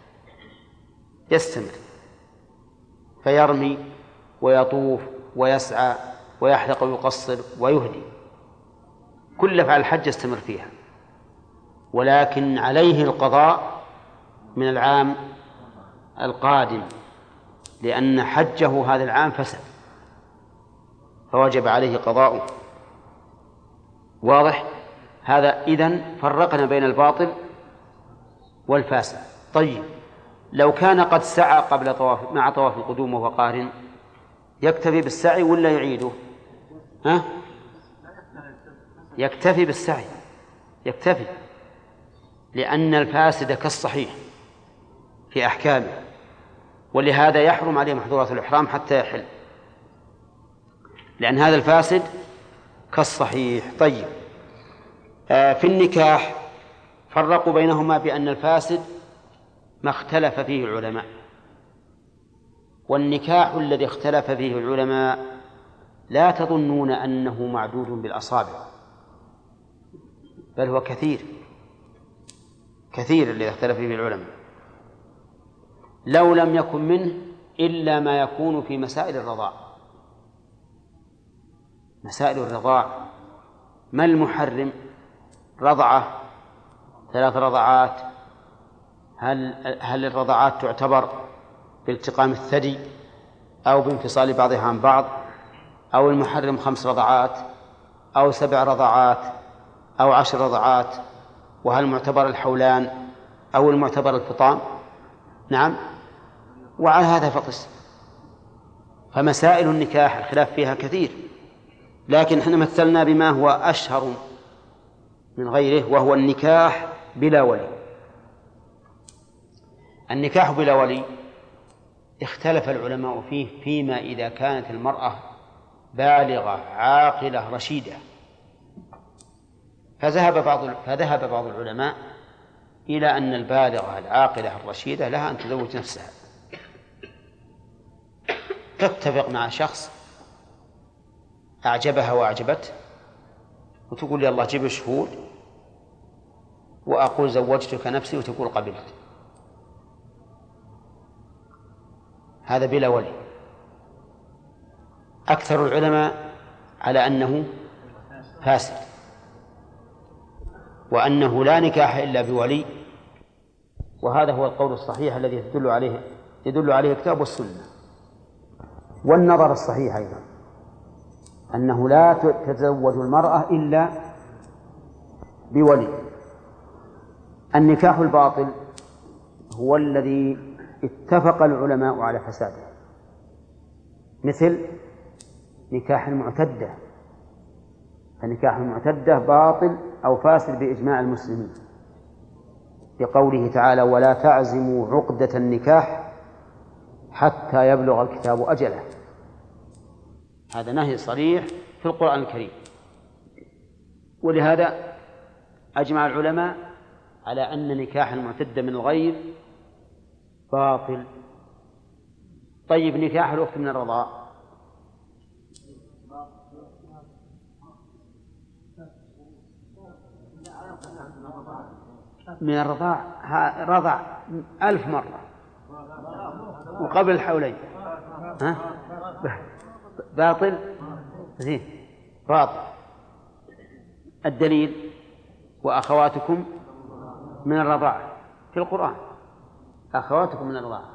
Speaker 2: يستمر فيرمي ويطوف ويسعى ويحلق ويقصر ويهدي، كل أفعال الحج يستمر فيها، ولكن عليه القضاء من العام القادم، لأن حجه هذا العام فسد فوجب عليه قضاؤه. واضح هذا؟ إذن فرقنا بين الباطل والفاسد. طيب لو كان قد سعى قبل طواف مع طواف القدوم وهو قارن، يكتفي بالسعي ولا يعيده؟ يكتفي بالسعي، يكتفي، لأن الفاسد كالصحيح في أحكامه، ولهذا يحرم عليه محظورات الإحرام حتى يحل، لأن هذا الفاسد كالصحيح. طيب في النكاح فرقوا بينهما بأن الفاسد ما اختلف فيه العلماء، والنكاح الذي اختلف فيه العلماء لا تظنون أنه معدود بالأصابع، بل هو كثير كثير الذي اختلف فيه العلماء، لو لم يكن منه إلا ما يكون في مسائل الرضاع. مسائل الرضاع ما المحرم؟ رضعة، 3 رضعات، هل الرضعات تعتبر بالتقام الثدي أو بانفصال بعضها عن بعض، أو المحرم 5 رضعات أو 7 رضعات أو 10 رضعات، وهل معتبر الحولان أو المعتبر الفطام؟ نعم، وعلى هذا فقس. فمسائل النكاح الخلاف فيها كثير، لكن احنا مثلنا بما هو أشهر من غيره، وهو النكاح بلا ولي. النكاح بلا ولي اختلف العلماء فيه فيما إذا كانت المرأة بالغة عاقلة رشيدة، فذهب بعض العلماء إلى أن البالغة العاقلة الرشيدة لها أن تزوج نفسها، تتفق مع شخص أعجبها وأعجبته وتقول لي الله جيب شهود وأقول زوجتك نفسي وتقول قبلت، هذا بلا ولي. أكثر العلماء على أنه فاسد، وأنه لا نكاح إلا بولي، وهذا هو القول الصحيح الذي يدل عليه الكتاب والسنة. والنظر الصحيح أيضا أنه لا تتزوج المرأة إلا بولي. النكاح الباطل هو الذي اتفق العلماء على فساده، مثل نكاح المعتدة، فنكاح المعتدة باطل أو فاسد بإجماع المسلمين، بقوله تعالى ولا تعزموا عقدة النكاح حتى يبلغ الكتاب أجله، هذا نهي صريح في القرآن الكريم. ولهذا أجمع العلماء على أن نكاح المعتدة من الغير باطل. طيب نكاح الأخت من الرضاع من الرضاع رضع 1000 مرة وقبل الحولين، باطل زين باطل. الدليل وأخواتكم من الرضاعة في القرآن، أخواتكم من الرضاعة،